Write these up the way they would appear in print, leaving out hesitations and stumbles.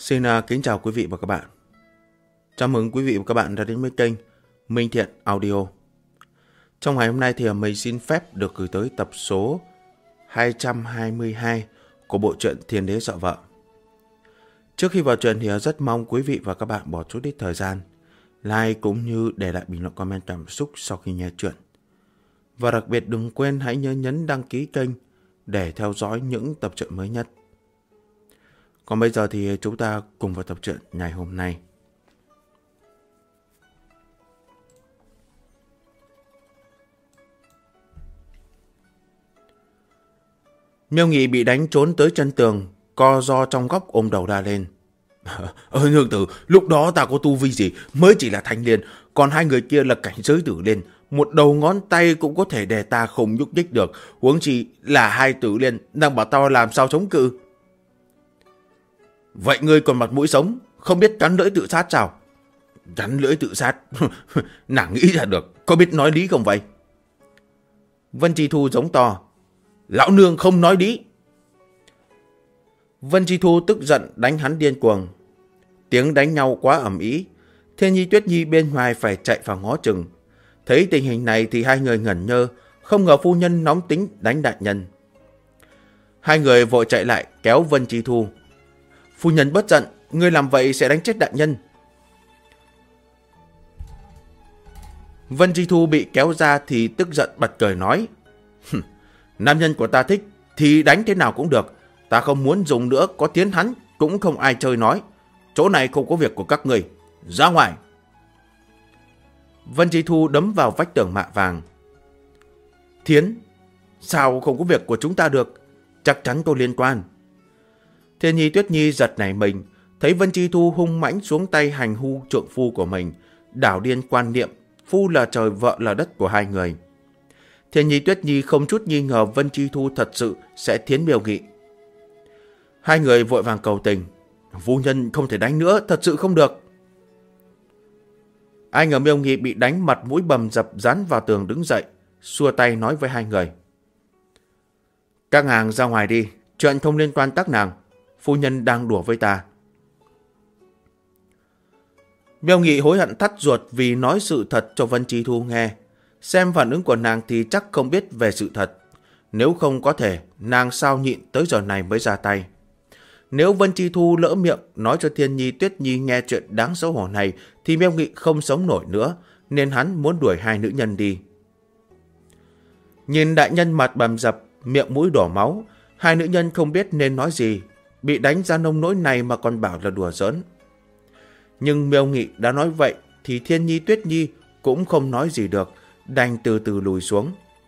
Xin kính chào quý vị và các bạn. Chào mừng quý vị và các bạn đã đến với kênh Minh Thiện Audio. Trong ngày hôm nay thì mình xin phép được gửi tới tập số 222 của bộ truyện Thiên Đế Sợ Vợ. Trước khi vào truyện thì rất mong quý vị và các bạn bỏ chút ít thời gian like cũng như để lại bình luận comment cảm xúc sau khi nghe truyện. Và đặc biệt đừng quên hãy nhớ nhấn đăng ký kênh để theo dõi những tập truyện mới nhất. Còn bây giờ thì chúng ta cùng vào tập truyện ngày hôm nay. Miêu Nghị bị đánh trốn tới chân tường, co ro trong góc ôm đầu la lên. Nương tử, lúc đó ta có tu vi gì, mới chỉ là thanh liên, còn hai người kia là cảnh giới tử liên. Một đầu ngón tay cũng có thể để ta không nhúc nhích được, huống chi là hai tử liên, đang bảo tao làm sao chống cự. Vậy ngươi còn mặt mũi sống, không biết cắn lưỡi tự sát sao? Cắn lưỡi tự sát? Nàng nghĩ ra được, có biết nói lý không vậy? Vân Chi Thu giống to. Lão nương không nói lý. Vân Chi Thu tức giận đánh hắn điên cuồng. Tiếng đánh nhau quá ầm ĩ, Thiên Nhi Tuyết Nhi bên ngoài phải chạy vào ngó chừng. Thấy tình hình này thì hai người ngẩn ngơ, không ngờ phu nhân nóng tính đánh đại nhân. Hai người vội chạy lại kéo Vân Chi Thu. Phu nhân bất giận, ngươi làm vậy sẽ đánh chết đại nhân. Vân Chi Thu bị kéo ra thì tức giận bật cười nói. Nam nhân của ta thích thì đánh thế nào cũng được. Ta không muốn dùng nữa, có tiến hắn cũng không ai chơi nói. Chỗ này không có việc của các người. Ra ngoài. Vân Chi Thu đấm vào vách tường mạ vàng. Thiến, sao không có việc của chúng ta được? Chắc chắn có liên quan. Thiên Nhi Tuyết Nhi giật nảy mình, thấy Vân Chi Thu hung mãnh xuống tay hành hung trượng phu của mình, đảo điên quan niệm phu là trời vợ là đất của hai người. Thiên Nhi Tuyết Nhi không chút nghi ngờ Vân Chi Thu thật sự sẽ thiến Miêu Nghị. Hai người vội vàng cầu tình. Phu nhân không thể đánh nữa, thật sự không được. Ai ngờ Miêu Nghị bị đánh mặt mũi bầm dập dán vào tường đứng dậy, xua tay nói với hai người. Các nàng ra ngoài đi, chuyện không liên quan các nàng. Phu nhân đang đùa với ta. Miêu Nghị hối hận thắt ruột vì nói sự thật cho Vân Chi Thu nghe. Xem phản ứng của nàng thì chắc không biết về sự thật. Nếu không có thể, nàng sao nhịn tới giờ này mới ra tay. Nếu Vân Chi Thu lỡ miệng nói cho Thiên Nhi Tuyết Nhi nghe chuyện đáng xấu hổ này thì Miêu Nghị không sống nổi nữa, nên hắn muốn đuổi hai nữ nhân đi. Nhìn đại nhân mặt bầm dập, miệng mũi đổ máu, hai nữ nhân không biết nên nói gì, bị đánh ra nông nỗi này mà còn bảo là đùa giỡn. Nhưng Miêu Nghị đã nói vậy thì Thiên Nhi Tuyết Nhi cũng không nói gì được, đành từ từ lùi xuống.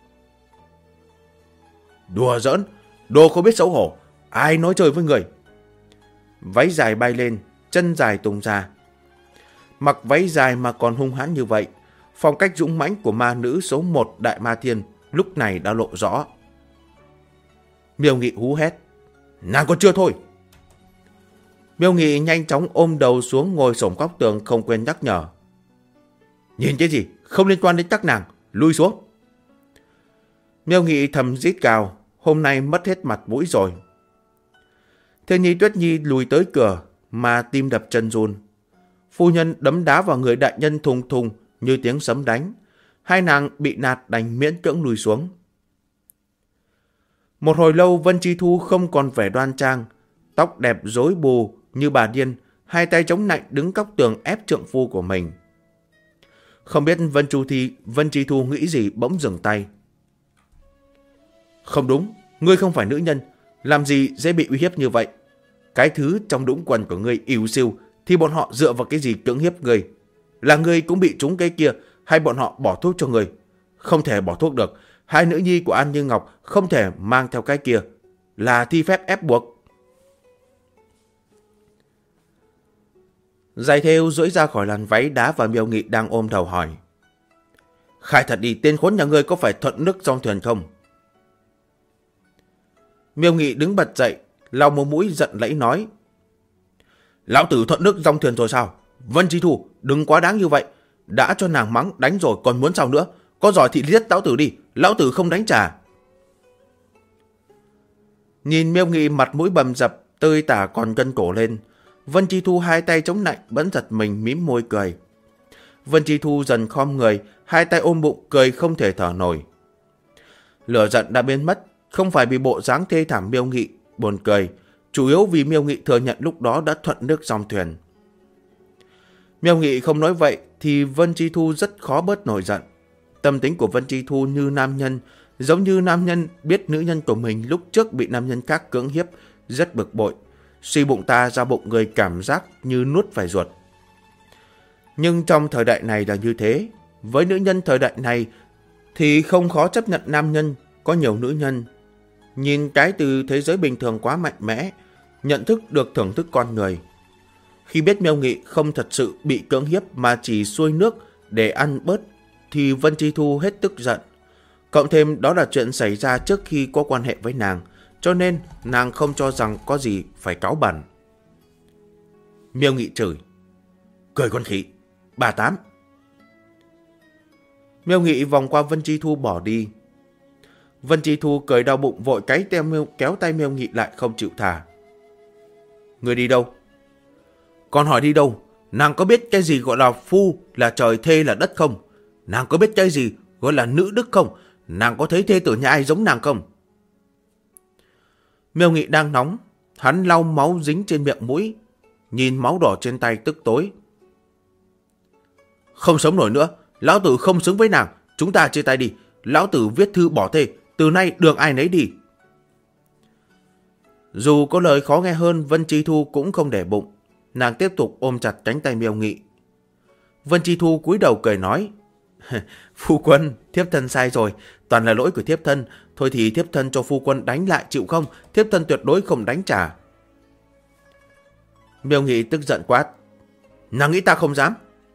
Đùa giỡn, đồ không biết xấu hổ, ai nói chơi với người. Váy dài bay lên, chân dài tung ra. Mặc váy dài mà còn hung hãn như vậy, phong cách dũng mãnh của ma nữ số 1 Đại Ma Thiên lúc này đã lộ rõ. Miêu Nghị hú hét. Nàng còn chưa thôi. Miêu Nghị nhanh chóng ôm đầu xuống ngồi xổm góc tường không quên nhắc nhở. Nhìn cái gì, không liên quan đến các nàng, lui xuống. Miêu Nghị thầm rít gào, hôm nay mất hết mặt mũi rồi. Thiên Nhi Tuyết Nhi lùi tới cửa mà tim đập chân run. Phu nhân đấm đá vào người đại nhân thùng thùng như tiếng sấm đánh. Hai nàng bị nạt đành miễn cưỡng lùi xuống. Một hồi lâu Vân Chi Thu không còn vẻ đoan trang, tóc đẹp rối bù như bà điên, hai tay chống nạnh đứng góc tường ép trượng phu của mình. Không biết Vân Chi Thu nghĩ gì bỗng dừng tay. Không đúng, ngươi không phải nữ nhân, làm gì dễ bị uy hiếp như vậy. Cái thứ trong đũng quần của ngươi ỉu xìu thì bọn họ dựa vào cái gì cưỡng hiếp ngươi? Là ngươi cũng bị trúng cái kia hay bọn họ bỏ thuốc cho ngươi? Không thể bỏ thuốc được, hai nữ nhi của An Như Ngọc không thể mang theo cái kia, là thi phép ép buộc. Giày thêu duỗi ra khỏi làn váy đá và Miêu Nghị đang ôm đầu hỏi. Khai thật đi, tên khốn nhà ngươi có phải thuận nước dòng thuyền không? Miêu Nghị đứng bật dậy, lau mồ mũi giận lẫy nói. Lão tử thuận nước dòng thuyền rồi sao? Vân Chi Thu, đừng quá đáng như vậy. Đã cho nàng mắng đánh rồi còn muốn sao nữa? Có giỏi thì giết lão tử đi, lão tử không đánh trả. Nhìn Miêu Nghị mặt mũi bầm dập, tơi tả còn gân cổ lên, Vân Chi Thu hai tay chống lạnh vẫn giật mình mím môi cười. Vân Chi Thu dần khom người, hai tay ôm bụng cười không thể thở nổi. Lửa giận đã biến mất, không phải vì bộ dáng thê thảm Miêu Nghị buồn cười, chủ yếu vì Miêu Nghị thừa nhận lúc đó đã thuận nước dòng thuyền. Miêu Nghị không nói vậy thì Vân Chi Thu rất khó bớt nổi giận. Tâm tính của Vân Chi Thu như nam nhân, giống như nam nhân biết nữ nhân của mình lúc trước bị nam nhân khác cưỡng hiếp, rất bực bội. Suy bụng ta ra bụng người, cảm giác như nuốt phải ruột. Nhưng trong thời đại này là như thế. Với nữ nhân thời đại này thì không khó chấp nhận nam nhân có nhiều nữ nhân. Nhìn cái từ thế giới bình thường quá mạnh mẽ, nhận thức được thưởng thức con người. Khi biết Miêu Nghị không thật sự bị cưỡng hiếp mà chỉ xuôi nước để ăn bớt thì Vân Chi Thu hết tức giận. Cộng thêm đó là chuyện xảy ra trước khi có quan hệ với nàng, cho nên nàng không cho rằng có gì phải cáu bẩn. Miêu Nghị chửi: cười con khỉ, bà tám. Miêu Nghị vòng qua Vân Chi Thu bỏ đi. Vân Chi Thu cười đau bụng vội kéo tay Miêu Nghị lại không chịu thả. Người đi đâu? Còn hỏi đi đâu? Nàng có biết cái gì gọi là phu là trời, thê là đất không? Nàng có biết cái gì gọi là nữ đức không? Nàng có thấy thê tử nhà ai giống nàng không? Miêu Nghị đang nóng, hắn lau máu dính trên miệng mũi, nhìn máu đỏ trên tay tức tối. Không sống nổi nữa, lão tử không xứng với nàng, chúng ta chia tay đi, lão tử viết thư bỏ thê, từ nay đường ai nấy đi. Dù có lời khó nghe hơn, Vân Chi Thu cũng không để bụng, nàng tiếp tục ôm chặt cánh tay Miêu Nghị. Vân Chi Thu cúi đầu cười nói: Phu quân, thiếp thân sai rồi, toàn là lỗi của thiếp thân, thôi thì thiếp thân cho phu quân đánh lại chịu không? Thiếp thân tuyệt đối không đánh trả. Miêu Nghị tức giận quát: nàng nghĩ ta không dám?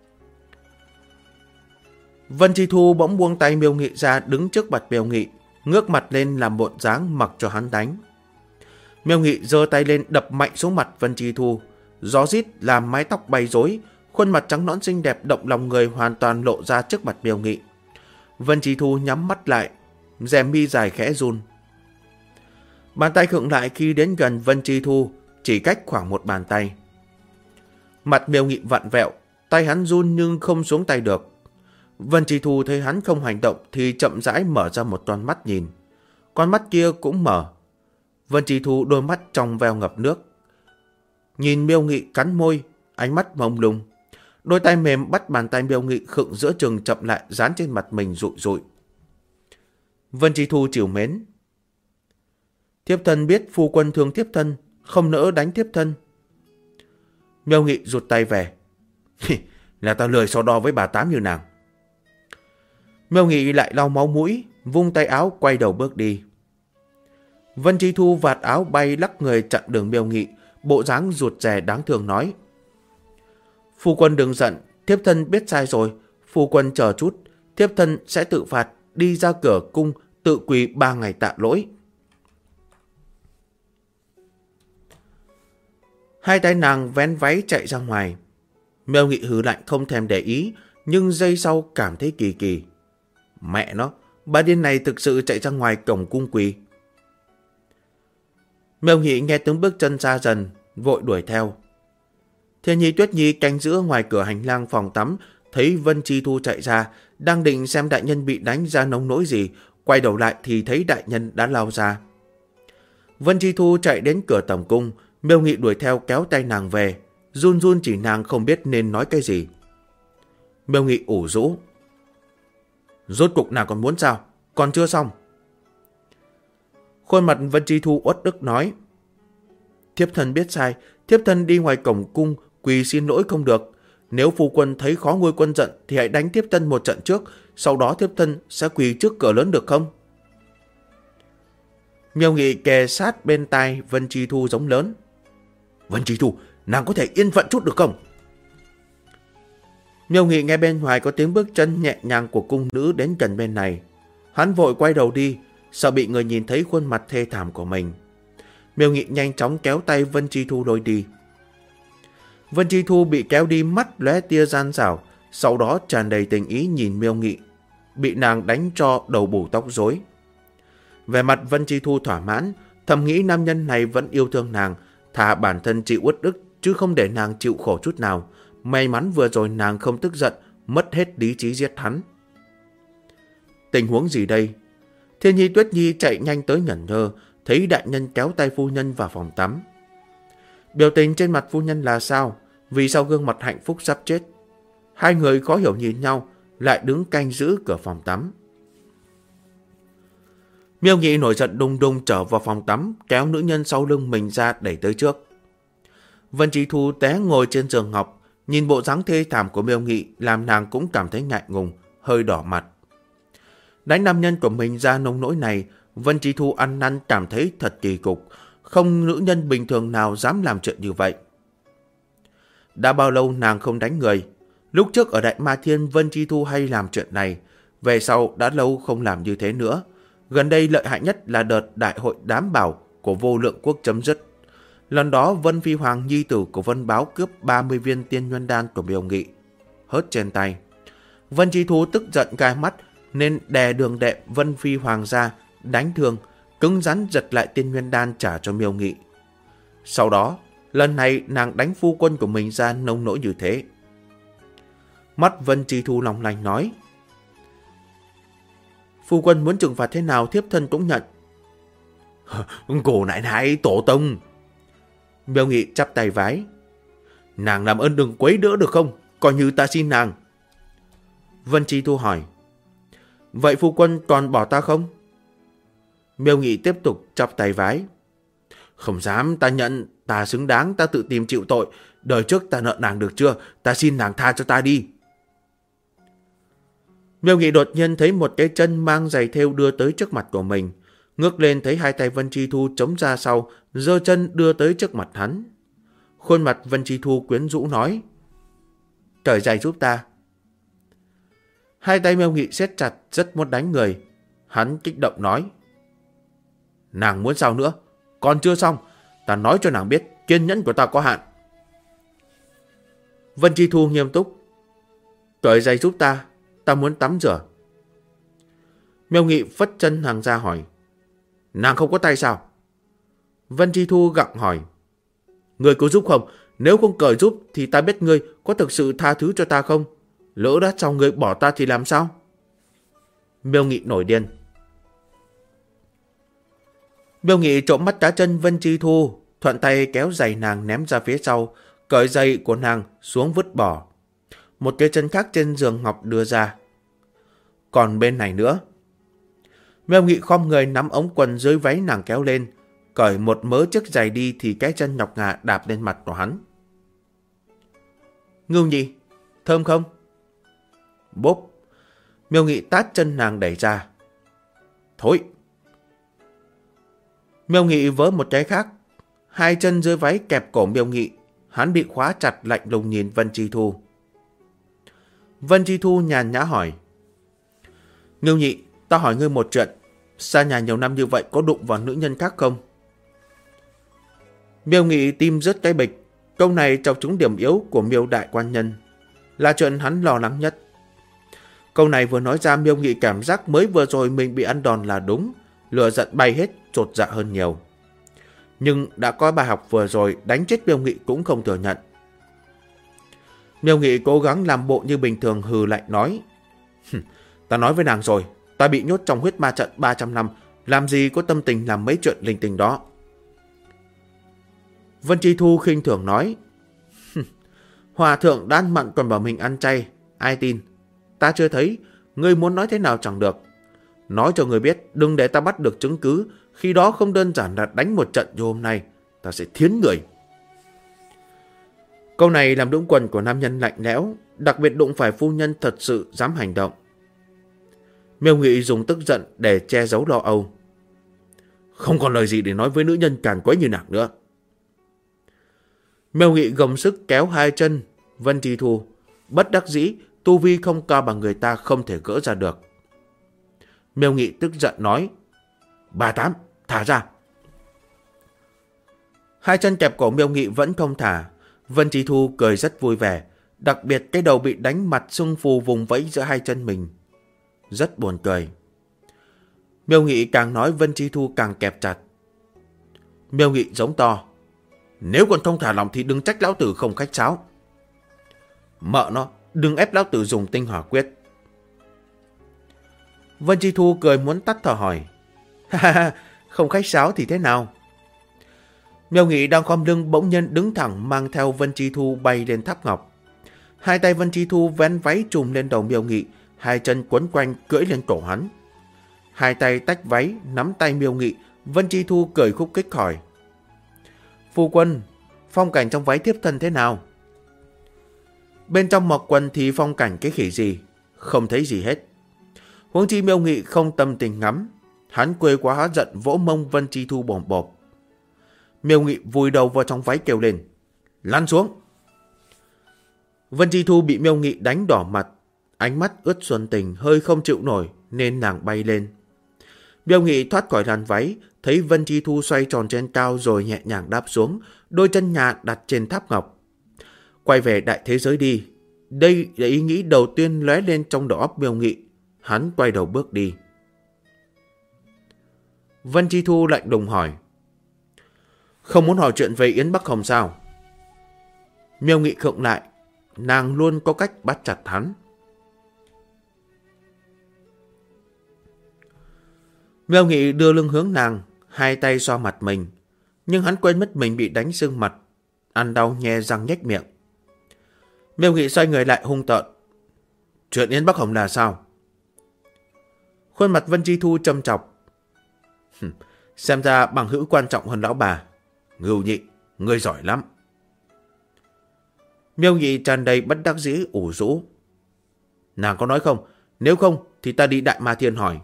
Vân Chi Thu bỗng buông tay Miêu Nghị ra, đứng trước mặt Miêu Nghị, ngước mặt lên làm bộ dáng mặc cho hắn đánh. Miêu Nghị giơ tay lên đập mạnh xuống mặt Vân Chi Thu, gió rít làm mái tóc bay rối, khuôn mặt trắng nõn xinh đẹp động lòng người hoàn toàn lộ ra trước mặt Miêu Nghị. Vân Chi Thu nhắm mắt lại, rèm mi dài khẽ run. Bàn tay khựng lại khi đến gần Vân Chi Thu, chỉ cách khoảng một bàn tay. Mặt Miêu Nghị vặn vẹo, tay hắn run nhưng không xuống tay được. Vân Chi Thu thấy hắn không hành động thì chậm rãi mở ra một con mắt nhìn. Con mắt kia cũng mở. Vân Chi Thu đôi mắt trong veo ngập nước. Nhìn Miêu Nghị cắn môi, ánh mắt mông lung. Đôi tay mềm bắt bàn tay Miêu Nghị khựng giữa chừng chậm lại, dán trên mặt mình rụi rụi. Vân Chi Thu trìu mến: thiếp thân biết phu quân thương thiếp thân, không nỡ đánh thiếp thân. Miêu Nghị rụt tay về: là tao lười so đo với bà tám như nàng. Miêu Nghị lại lau máu mũi, vung tay áo quay đầu bước đi. Vân Chi Thu vạt áo bay lắc người chặn đường Miêu Nghị, bộ dáng rụt rè đáng thương nói: phu quân đừng giận, thiếp thân biết sai rồi, phu quân chờ chút, thiếp thân sẽ tự phạt, đi ra cửa cung tự quỳ 3 ngày tạ lỗi. Hai tay nàng vén váy chạy ra ngoài. Miêu Nghị hừ lạnh không thèm để ý, nhưng giây sau cảm thấy kỳ kỳ. Mẹ nó, bà điên này thực sự chạy ra ngoài cổng cung quỳ. Miêu Nghị nghe tiếng bước chân xa dần, vội đuổi theo. Thiên Nhi Tuyết Nhi canh giữ ngoài cửa hành lang phòng tắm, thấy Vân Chi Thu chạy ra, đang định xem đại nhân bị đánh ra nông nỗi gì, quay đầu lại thì thấy đại nhân đã lao ra. Vân Chi Thu chạy đến cửa tầm cung, Miêu Nghị đuổi theo kéo tay nàng về, run run chỉ nàng không biết nên nói cái gì. Miêu Nghị ủ rũ: rốt cục nàng còn muốn sao? Còn chưa xong. Khuôn mặt Vân Chi Thu uất ức nói: thiếp thân biết sai, thiếp thân đi ngoài cổng cung quỳ xin lỗi không được. Nếu phu quân thấy khó nguôi quân giận thì hãy đánh thiếp thân một trận trước, sau đó thiếp thân sẽ quỳ trước cửa lớn được không? Miêu Nghị kề sát bên tai Vân Chi Thu giống lớn: Vân Chi Thu, nàng có thể yên phận chút được không? Miêu Nghị nghe bên ngoài có tiếng bước chân nhẹ nhàng của cung nữ đến gần bên này. Hắn vội quay đầu đi, sợ bị người nhìn thấy khuôn mặt thê thảm của mình. Miêu Nghị nhanh chóng kéo tay Vân Chi Thu lôi đi. Vân Chi Thu bị kéo đi, mắt lóe tia gian xảo, sau đó tràn đầy tình ý nhìn Miêu Nghị, bị nàng đánh cho đầu bù tóc rối. Về mặt Vân Chi Thu thỏa mãn, thầm nghĩ nam nhân này vẫn yêu thương nàng, thà bản thân chịu uất ức chứ không để nàng chịu khổ chút nào. May mắn vừa rồi nàng không tức giận, mất hết lý trí giết hắn. Tình huống gì đây? Thiên Nhi Tuyết Nhi chạy nhanh tới ngẩn ngơ, thấy đại nhân kéo tay phu nhân vào phòng tắm. Biểu tình trên mặt phu nhân là sao? Vì sao gương mặt hạnh phúc sắp chết? Hai người khó hiểu nhìn nhau, lại đứng canh giữ cửa phòng tắm. Miêu Nghị nổi giận đùng đùng trở vào phòng tắm, kéo nữ nhân sau lưng mình ra đẩy tới trước. Vân Chi Thu té ngồi trên giường ngọc, nhìn bộ dáng thê thảm của Miêu Nghị làm nàng cũng cảm thấy ngại ngùng, hơi đỏ mặt. Đánh nam nhân của mình ra nông nỗi này, Vân Chi Thu ăn năn cảm thấy thật kỳ cục, không nữ nhân bình thường nào dám làm chuyện như vậy. Đã bao lâu nàng không đánh người? Lúc trước ở Đại Ma Thiên Vân Chi Thu hay làm chuyện này, về sau đã lâu không làm như thế nữa. Gần đây lợi hại nhất là đợt đại hội đám bảo của Vô Lượng Quốc chấm dứt. Lần đó Vân Phi Hoàng nhi tử của Vân Báo cướp 30 viên tiên nguyên đan của Miêu Nghị, hớt trên tay. Vân Chi Thu tức giận gai mắt nên đè đường đệ Vân Phi Hoàng ra, đánh thương, cứng rắn giật lại tiên nguyên đan trả cho Miêu Nghị. Sau đó, lần này nàng đánh phu quân của mình ra nông nỗi như thế. Mắt Vân Chi Thu lòng lành nói: phu quân muốn trừng phạt thế nào thiếp thân cũng nhận. Cô nại nại tổ tông. Miêu Nghị chắp tay vái: nàng làm ơn đừng quấy đỡ được không? Coi như ta xin nàng. Vân Chi Thu hỏi: vậy phu quân còn bỏ ta không? Miêu Nghị tiếp tục chắp tay vái: không dám, ta nhận, ta xứng đáng, ta tự tìm chịu tội. Đời trước ta nợ nàng được chưa? Ta xin nàng tha cho ta đi. Miêu Nghị đột nhiên thấy một cái chân mang giày thêu đưa tới trước mặt của mình. Ngước lên thấy hai tay Vân Chi Thu chống ra sau, giơ chân đưa tới trước mặt hắn. Khuôn mặt Vân Chi Thu quyến rũ nói: cởi giày giúp ta. Hai tay Miêu Nghị siết chặt, rất muốn đánh người. Hắn kích động nói: nàng muốn sao nữa? Còn chưa xong, ta nói cho nàng biết kiên nhẫn của ta có hạn. Vân Chi Thu nghiêm túc: cởi giày giúp ta, ta muốn tắm rửa. Miêu Nghị phất chân nàng ra hỏi: nàng không có tay sao? Vân Chi Thu gặng hỏi: ngươi có giúp không? Nếu không cởi giúp thì ta biết ngươi có thực sự tha thứ cho ta không? Lỡ đã xong ngươi bỏ ta thì làm sao? Miêu Nghị nổi điên. Miêu Nghị trộm mắt cá chân Vân Chi Thu, thuận tay kéo giày nàng ném ra phía sau, cởi giày của nàng xuống vứt bỏ. Một cái chân khác trên giường ngọc đưa ra. Còn bên này nữa. Miêu Nghị khom người nắm ống quần dưới váy nàng kéo lên, cởi một mớ chiếc giày đi thì cái chân nhọc ngà đạp lên mặt của hắn. Ngưu Nhị, thơm không? Bốp. Miêu Nghị tát chân nàng đẩy ra. Thôi. Miêu Nghị vớ một cái khác. Hai chân dưới váy kẹp cổ Miêu Nghị. Hắn bị khóa chặt lạnh lùng nhìn Vân Chi Thu. Vân Chi Thu nhàn nhã hỏi: Ngưu Nhị, ta hỏi ngươi một chuyện. Xa nhà nhiều năm như vậy có đụng vào nữ nhân khác không? Miêu Nghị tim rớt cái bịch. Câu này chọc trúng điểm yếu của Miêu đại quan nhân, là chuyện hắn lo lắng nhất. Câu này vừa nói ra, Miêu Nghị cảm giác mới vừa rồi mình bị ăn đòn là đúng, lửa giận bay hết, chột dạ hơn nhiều. Nhưng đã có bài học vừa rồi, đánh chết Miêu Nghị cũng không thừa nhận. Miêu Nghị cố gắng làm bộ như bình thường, hừ lạnh nói: ta nói với nàng rồi, ta bị nhốt trong huyết ma trận 300 năm, làm gì có tâm tình làm mấy chuyện linh tinh đó. Vân Chi Thu khinh thường nói: hòa thượng đã ăn mặn còn bảo mình ăn chay, ai tin? Ta chưa thấy, ngươi muốn nói thế nào chẳng được. Nói cho ngươi biết, đừng để ta bắt được chứng cứ, khi đó không đơn giản là đánh một trận như hôm nay, ta sẽ thiến người. Câu này làm đũng quần của nam nhân lạnh lẽo, đặc biệt đụng phải phu nhân thật sự dám hành động. Miêu Nghị dùng tức giận để che giấu lo âu. Không còn lời gì để nói với nữ nhân càn quấy như nàng nữa. Miêu Nghị gồng sức kéo hai chân Vân Chi Thu, bất đắc dĩ, tu vi không cao bằng người ta không thể gỡ ra được. Miêu Nghị tức giận nói: 38, thả ra. Hai chân kẹp cổ Miêu Nghị vẫn không thả. Vân Chi Thu cười rất vui vẻ, đặc biệt cái đầu bị đánh mặt sưng phù vùng vẫy giữa hai chân mình, rất buồn cười. Miêu Nghị càng nói Vân Chi Thu càng kẹp chặt. Miêu Nghị giống to: Nếu còn không thả lòng thì đừng trách lão tử không khách sáo. Mợ nó, đừng ép lão tử dùng tinh hỏa quyết. Vân Chi Thu cười muốn tắt thở hỏi. Không khách sáo thì thế nào? Miêu Nghị đang khom lưng bỗng nhiên đứng thẳng mang theo Vân Chi Thu bay lên tháp ngọc. Hai tay Vân Chi Thu vén váy trùm lên đầu Miêu Nghị, hai chân quấn quanh cưỡi lên cổ hắn. Hai tay tách váy, nắm tay Miêu Nghị, Vân Chi Thu cười khúc khích hỏi. Phu quân, phong cảnh trong váy thiếp thân thế nào? Bên trong mặc quần thì phong cảnh cái khỉ gì, không thấy gì hết. Huống chi Miêu Nghị không tâm tình ngắm, hắn quê quá hóa giận vỗ mông Vân Chi Thu bồm bộp. Miêu Nghị vùi đầu vào trong váy kêu lên. Lăn xuống! Vân Chi Thu bị Miêu Nghị đánh đỏ mặt, ánh mắt ướt xuân tình hơi không chịu nổi nên nàng bay lên. Miêu Nghị thoát khỏi làn váy, thấy Vân Chi Thu xoay tròn trên cao rồi nhẹ nhàng đáp xuống, đôi chân nhà đặt trên tháp ngọc. Quay về đại thế giới đi. Đây là ý nghĩ đầu tiên lóe lên trong đầu óc Miêu Nghị. Hắn quay đầu bước đi. Vân Chi Thu lạnh lùng hỏi. Không muốn hỏi chuyện về Yến Bắc Hồng sao? Miêu Nghị khựng lại. Nàng luôn có cách bắt chặt hắn. Miêu Nghị đưa lưng hướng nàng, hai tay xoa mặt mình. Nhưng hắn quên mất mình bị đánh sưng mặt, ăn đau nhe răng nhếch miệng. Miêu Nghị xoay người lại hung tợn. Chuyện Yến Bắc Hồng là sao? Khuôn mặt Vân Chi Thu châm chọc. Xem ra bằng hữu quan trọng hơn lão bà. Ngưu Nhị, ngươi giỏi lắm. Miêu Nghị tràn đầy bất đắc dĩ ủ rũ. Nàng có nói không? Nếu không thì ta đi Đại Ma Thiên hỏi.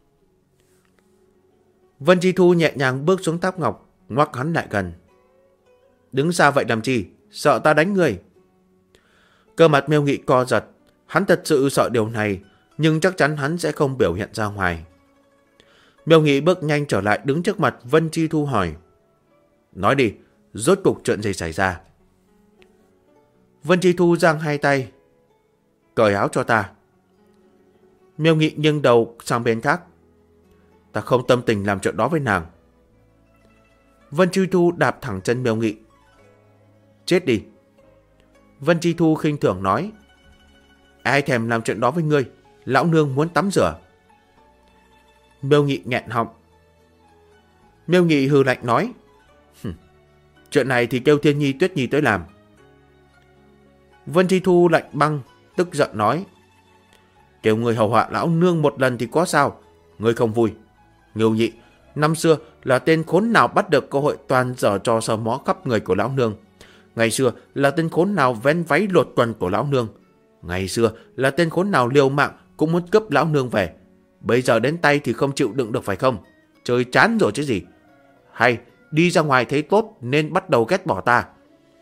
Vân Chi Thu nhẹ nhàng bước xuống tháp ngọc, ngoắc hắn lại gần. Đứng xa vậy làm chi? Sợ ta đánh người? Cơ mặt Miêu Nghị co giật. Hắn thật sự sợ điều này, nhưng chắc chắn hắn sẽ không biểu hiện ra ngoài. Miêu Nghị bước nhanh trở lại đứng trước mặt Vân Chi Thu hỏi. Nói đi, rốt cuộc chuyện gì xảy ra? Vân Chi Thu giang hai tay. Cởi áo cho ta. Miêu Nghị nghiêng đầu sang bên khác. Ta không tâm tình làm chuyện đó với nàng. Vân Chi Thu đạp thẳng chân Miêu Nghị. Chết đi. Vân Chi Thu khinh thường nói. Ai thèm làm chuyện đó với ngươi? Lão nương muốn tắm rửa. Miêu Nghị nghẹn họng. Miêu Nghị hừ lạnh nói. Chuyện này thì kêu Thiên Nhi Tuyết Nhi tới làm. Vân Chi Thu lạnh băng, tức giận nói. Kêu người hầu hạ lão nương một lần thì có sao? Ngươi không vui. Ngưu Nhị, năm xưa là tên khốn nào bắt được cơ hội toàn giở trò sờ mó khắp người của lão nương? Ngày xưa là tên khốn nào vén váy lột quần của lão nương? Ngày xưa là tên khốn nào liều mạng cũng muốn cướp lão nương về? Bây giờ đến tay thì không chịu đựng được phải không? Chơi chán rồi chứ gì? Hay đi ra ngoài thấy tốt nên bắt đầu ghét bỏ ta?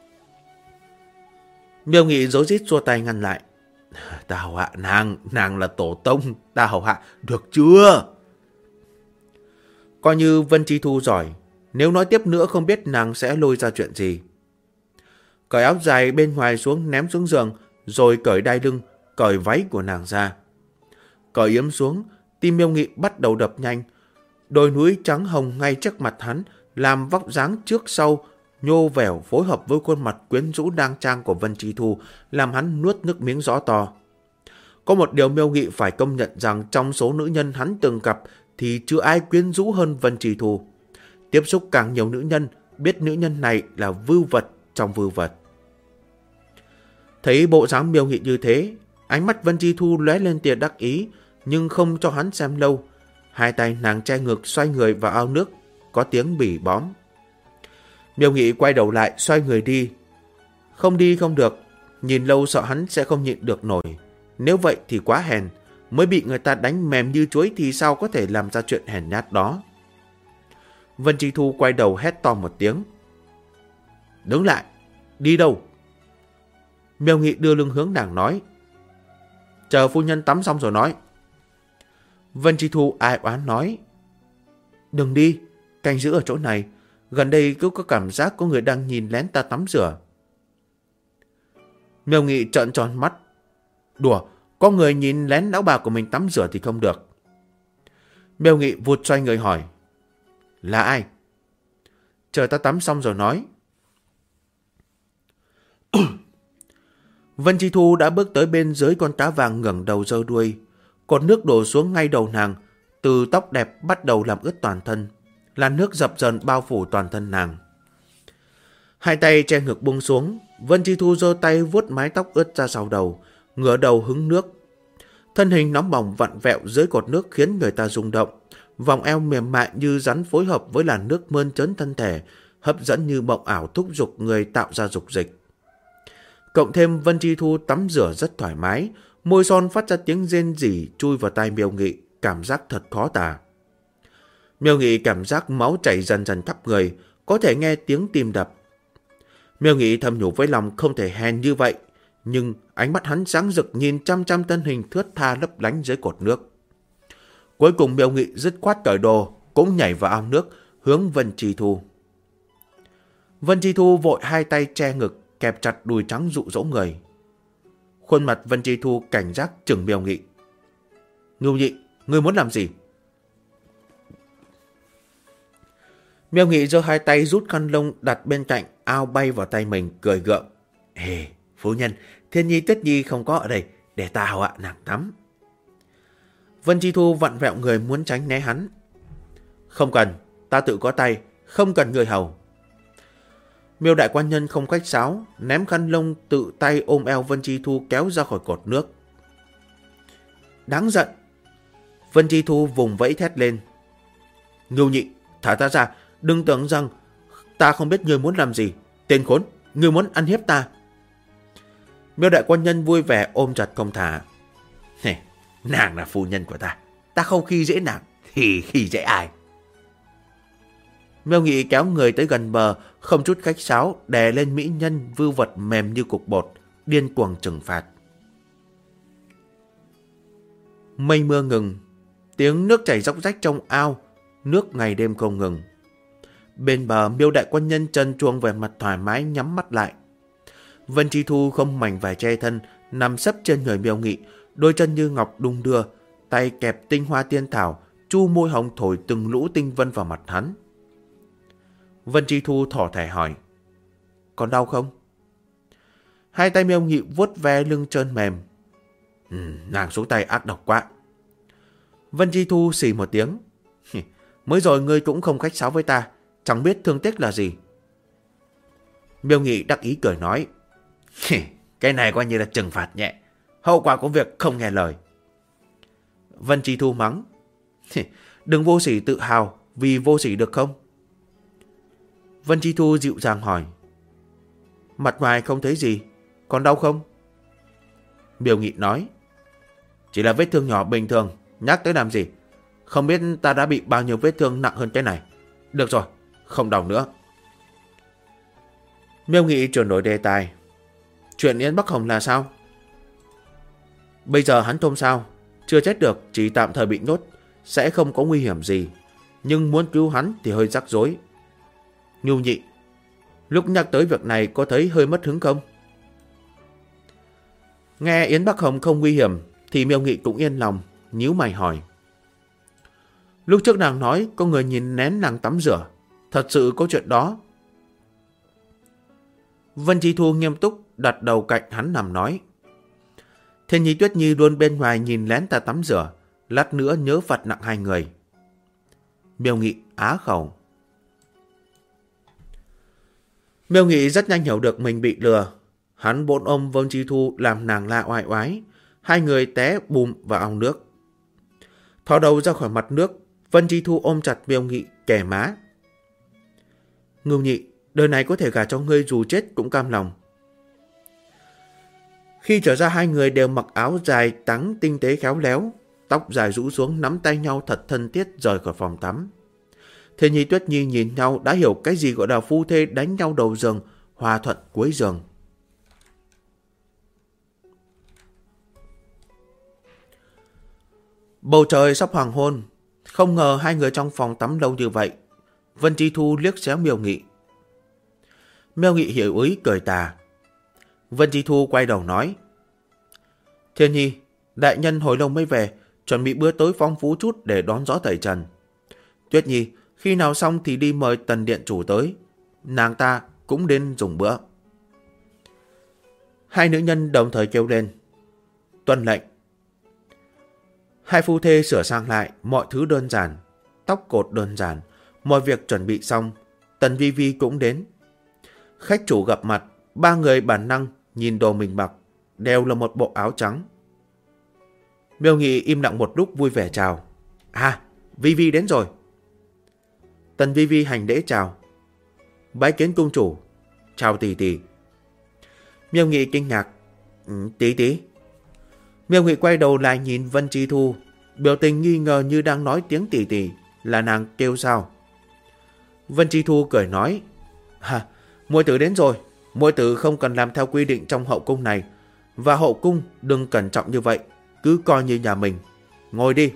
Miêu Nghị rối rít xua tay ngăn lại. Ta hầu hạ nàng là tổ tông, ta hầu hạ được chưa? Coi như Vân Chi Thu giỏi, nếu nói tiếp nữa không biết nàng sẽ lôi ra chuyện gì. Cởi áo dài bên ngoài xuống ném xuống giường, rồi cởi đai lưng, cởi váy của nàng ra. Cởi yếm xuống, tim Miêu Nghị bắt đầu đập nhanh. Đôi núi trắng hồng ngay trước mặt hắn, làm vóc dáng trước sau, nhô vẻo phối hợp với khuôn mặt quyến rũ đang trang của Vân Chi Thu, làm hắn nuốt nước miếng rõ to. Có một điều Miêu Nghị phải công nhận rằng trong số nữ nhân hắn từng gặp thì chưa ai quyến rũ hơn Vân Chi Thu. Tiếp xúc càng nhiều nữ nhân, biết nữ nhân này là vưu vật trong vưu vật. Thấy bộ dáng Miêu Nghị như thế, ánh mắt Vân Chi Thu lóe lên tia đắc ý, nhưng không cho hắn xem lâu. Hai tay nàng che ngực xoay người vào ao nước, có tiếng bỉ bõm. Miêu Nghị quay đầu lại xoay người đi. Không đi không được, nhìn lâu sợ hắn sẽ không nhịn được nổi. Nếu vậy thì quá hèn, mới bị người ta đánh mềm như chuối thì sao có thể làm ra chuyện hèn nhát đó. Vân Chi Thu quay đầu hét to một tiếng. Đứng lại, đi đâu? Miêu Nghị đưa lưng hướng nàng nói. Chờ phu nhân tắm xong rồi nói. Vân Chi Thu ai oán nói. Đừng đi, canh giữ ở chỗ này. Gần đây cứ có cảm giác có người đang nhìn lén ta tắm rửa. Miêu Nghị trợn tròn mắt. Đùa, có người nhìn lén lão bà của mình tắm rửa thì không được. Miêu Nghị vụt xoay người hỏi. Là ai? Chờ ta tắm xong rồi nói. Vân Chi Thu đã bước tới bên dưới con cá vàng, ngẩng đầu giơ đuôi. Cột nước đổ xuống ngay đầu nàng, từ tóc đẹp bắt đầu làm ướt toàn thân. Làn nước dập dờn bao phủ toàn thân nàng. Hai tay che ngực buông xuống, Vân Chi Thu giơ tay vuốt mái tóc ướt ra sau đầu, ngửa đầu hứng nước. Thân hình nóng bỏng vặn vẹo dưới cột nước khiến người ta rung động. Vòng eo mềm mại như rắn phối hợp với làn nước mơn trớn thân thể, hấp dẫn như mộng ảo thúc giục người tạo ra dục dịch. Cộng thêm Vân Chi Thu tắm rửa rất thoải mái, môi son phát ra tiếng rên rỉ chui vào tai Miêu Nghị, cảm giác thật khó tả. Miêu Nghị cảm giác máu chảy dần dần khắp người, có thể nghe tiếng tim đập. Miêu Nghị thầm nhủ với lòng không thể hèn như vậy, nhưng ánh mắt hắn sáng rực nhìn chăm chăm thân hình thướt tha lấp lánh dưới cột nước. Cuối cùng Miêu Nghị dứt khoát cởi đồ, cũng nhảy vào ao nước, hướng Vân Chi Thu. Vân Chi Thu vội hai tay che ngực, kẹp chặt đùi trắng dụ dỗ người. Khuôn mặt Vân Chi Thu cảnh giác chừng Miêu Nghị. Ngưu Nhị, ngươi muốn làm gì? Miêu Nghị giơ hai tay rút khăn lông đặt bên cạnh ao bay vào tay mình, cười gượng. Ê, phu nhân, Thiên Nhi Tuyết Nhi không có ở đây, để ta hầu hạ nàng tắm. Vân Chi Thu vặn vẹo người muốn tránh né hắn. Không cần, ta tự có tay, không cần người hầu. Miêu đại quan nhân không khách sáo, ném khăn lông tự tay ôm eo Vân Chi Thu kéo ra khỏi cột nước. Đáng giận! Vân Chi Thu vùng vẫy thét lên. Ngưu Nhị, thả ta ra, đừng tưởng rằng ta không biết ngươi muốn làm gì. Tên khốn, ngươi muốn ăn hiếp ta. Miêu đại quan nhân vui vẻ ôm chặt không thả. Nàng là phu nhân của ta không khi dễ nàng thì khi dễ ai? Miêu Nghị kéo người tới gần bờ, không chút khách sáo, đè lên mỹ nhân vưu vật mềm như cục bột, điên cuồng trừng phạt. Mây mưa ngừng, tiếng nước chảy róc rách trong ao, nước ngày đêm không ngừng. Bên bờ, Miêu đại quan nhân trần truồng vẻ mặt thoải mái nhắm mắt lại. Vân Chi Thu không mảnh vải che thân, nằm sấp trên người Miêu Nghị, đôi chân như ngọc đung đưa, tay kẹp tinh hoa tiên thảo, chu môi hồng thổi từng lũ tinh vân vào mặt hắn. Vân Chi Thu thỏ thẻ hỏi. Còn đau không? Hai tay Miêu Nghị vuốt ve lưng trơn mềm. Nàng xuống tay ác độc quá. Vân Chi Thu xì một tiếng. Mới rồi ngươi cũng không khách sáo với ta, chẳng biết thương tiếc là gì. Miêu Nghị đắc ý cười nói. Cái này coi như là trừng phạt nhẹ, hậu quả của việc không nghe lời. Vân Chi Thu mắng. Đừng vô sỉ tự hào vì vô sỉ được không? Vân Chi Thu dịu dàng hỏi. Mặt ngoài không thấy gì, còn đau không? Miêu Nghị nói. Chỉ là vết thương nhỏ bình thường, nhắc tới làm gì? Không biết ta đã bị bao nhiêu vết thương nặng hơn cái này. Được rồi, không đau nữa. Miêu Nghị chuyển đổi đề tài. Chuyện Yến Bắc Hồng là sao? Bây giờ hắn không sao, chưa chết được, chỉ tạm thời bị nhốt, sẽ không có nguy hiểm gì. Nhưng muốn cứu hắn thì hơi rắc rối. Ngưu Nhị, lúc nhắc tới việc này có thấy hơi mất hứng không? Nghe Yến Bắc Hồng không nguy hiểm thì Miêu Nghị cũng yên lòng, nhíu mày hỏi. Lúc trước nàng nói có người nhìn nén nàng tắm rửa, thật sự có chuyện đó? Vân Chi Thu nghiêm túc đặt đầu cạnh hắn nằm nói. Thiên Nhi Tuyết Nhi luôn bên ngoài nhìn lén ta tắm rửa, lát nữa nhớ phạt nặng hai người. Miêu Nghị á khẩu. Miêu Nghị rất nhanh hiểu được mình bị lừa. Hắn bỗng ôm Vân Chi Thu làm nàng la oai oái. Hai người té bùm vào ao nước. Thò đầu ra khỏi mặt nước, Vân Chi Thu ôm chặt Miêu Nghị kề má. Ngưu Nhị, đời này có thể gả cho ngươi dù chết cũng cam lòng. Khi trở ra hai người đều mặc áo dài trắng tinh tế khéo léo, tóc dài rũ xuống nắm tay nhau thật thân thiết rời khỏi phòng tắm. Thiên Nhi Tuyết Nhi nhìn nhau đã hiểu cái gì gọi là phu thê đánh nhau đầu giường, hòa thuận cuối giường. Bầu trời sắp hoàng hôn, không ngờ hai người trong phòng tắm lâu như vậy. Vân Chi Thu liếc xéo Miêu Nghị. Miêu Nghị hiểu ý cười tà. Vân Chi Thu quay đầu nói. Thiên Nhi, đại nhân hồi lâu mới về, chuẩn bị bữa tối phong phú chút để đón gió tẩy trần. Tuyết Nhi, khi nào xong thì đi mời Tần Điện Chủ tới. Nàng ta cũng đến dùng bữa. Hai nữ nhân đồng thời kêu lên: tuân lệnh. Hai phu thê sửa sang lại, mọi thứ đơn giản, tóc cột đơn giản, mọi việc chuẩn bị xong. Tần Vi Vi cũng đến. Khách chủ gặp mặt, ba người bản năng nhìn đồ mình mặc, đều là một bộ áo trắng. Miêu Nghị im lặng một lúc vui vẻ chào: à, Vi Vi đến rồi. Tần Vi Vi hành lễ chào: bái kiến cung chủ. Chào tỷ tỷ. Miêu Nghị kinh ngạc: tỷ tỷ. Miêu Nghị quay đầu lại nhìn Vân Chi Thu, biểu tình nghi ngờ như đang nói tiếng tỷ tỷ. Là nàng kêu sao? Vân Chi Thu cười nói: muội tử đến rồi. Muội tử không cần làm theo quy định trong hậu cung này, và hậu cung đừng cẩn trọng như vậy, cứ coi như nhà mình. Ngồi đi.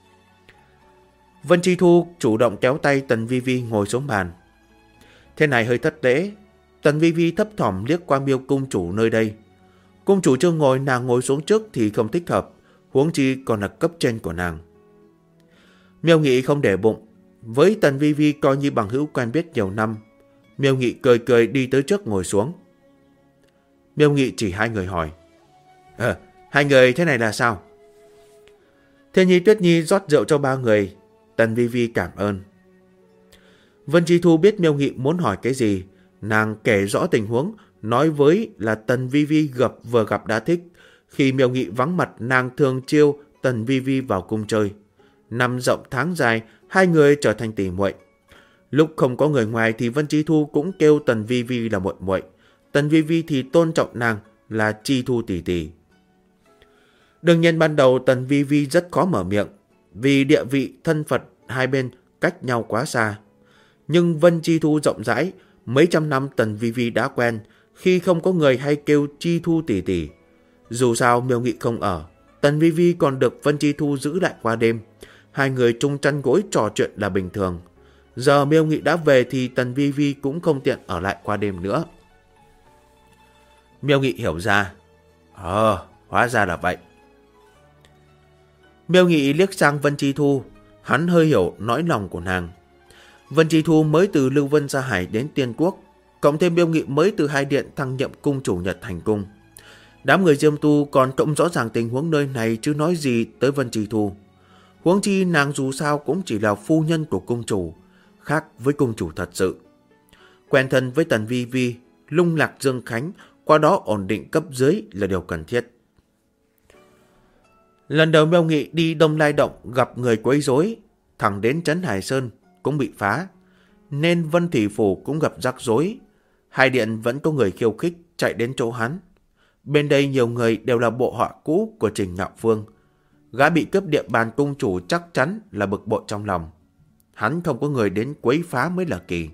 Vân Chi Thu chủ động kéo tay Tần Vi Vi ngồi xuống bàn. Thế này hơi thất lễ. Tần Vi Vi thấp thỏm liếc qua Miêu cung chủ nơi đây. Cung chủ chưa ngồi, nàng ngồi xuống trước thì không thích hợp, huống chi còn là cấp trên của nàng. Miêu Nghị không để bụng, với Tần Vi Vi coi như bằng hữu quen biết nhiều năm. Miêu Nghị cười cười đi tới trước ngồi xuống. Miêu Nghị chỉ hai người hỏi: hai người thế này là sao? Thiên Nhi Tuyết Nhi rót rượu cho ba người. Tần Vi Vi cảm ơn. Vân Chi Thu biết Miêu Nghị muốn hỏi cái gì, nàng kể rõ tình huống, nói với là Tần Vi Vi vừa gặp đã thích. Khi Miêu Nghị vắng mặt, nàng thường chiêu Tần Vi Vi vào cung chơi. Năm rộng tháng dài, hai người trở thành tỷ muội. Lúc không có người ngoài thì Vân Chi Thu cũng kêu Tần Vi Vi là muội muội. Tần Vi Vi thì tôn trọng nàng là Chi Thu tỷ tỷ. Đương nhiên ban đầu Tần Vi Vi rất khó mở miệng, vì địa vị thân phận hai bên cách nhau quá xa. Nhưng Vân Chi Thu rộng rãi, mấy trăm năm Tần Vi Vi đã quen, khi không có người hay kêu Chi Thu tỷ tỷ. Dù sao Miêu Nghị không ở, Tần Vi Vi còn được Vân Chi Thu giữ lại qua đêm. Hai người chung chăn gối trò chuyện là bình thường. Giờ Miêu Nghị đã về thì Tần Vi Vi cũng không tiện ở lại qua đêm nữa. Miêu Nghị hiểu ra. Hóa ra là vậy. Miêu Nghị liếc sang Vân Chi Thu, hắn hơi hiểu nỗi lòng của nàng. Vân Chi Thu mới từ Lưu Vân Gia Hải đến Tiên Quốc, cộng thêm Miêu Nghị mới từ hai điện thăng nhiệm cung chủ Nhật Thành Cung. Đám người Diêm Tu còn trông rõ ràng tình huống nơi này chứ nói gì tới Vân Chi Thu. Huống chi nàng dù sao cũng chỉ là phu nhân của cung chủ, khác với cung chủ thật sự. Quen thân với Tần Vi Vi, lung lạc Dương Khánh, qua đó ổn định cấp dưới là điều cần thiết. Lần đầu Miêu Nghị đi Đông Lai Động gặp người quấy rối, thẳng đến Trấn Hải Sơn cũng bị phá, nên Vân Thủy Phủ cũng gặp rắc rối. Hai điện vẫn có người khiêu khích chạy đến chỗ hắn. Bên đây nhiều người đều là bộ họa cũ của Trình Ngạo Phương. Gã bị cướp địa bàn cung chủ chắc chắn là bực bội trong lòng. Hắn không có người đến quấy phá mới là kỳ.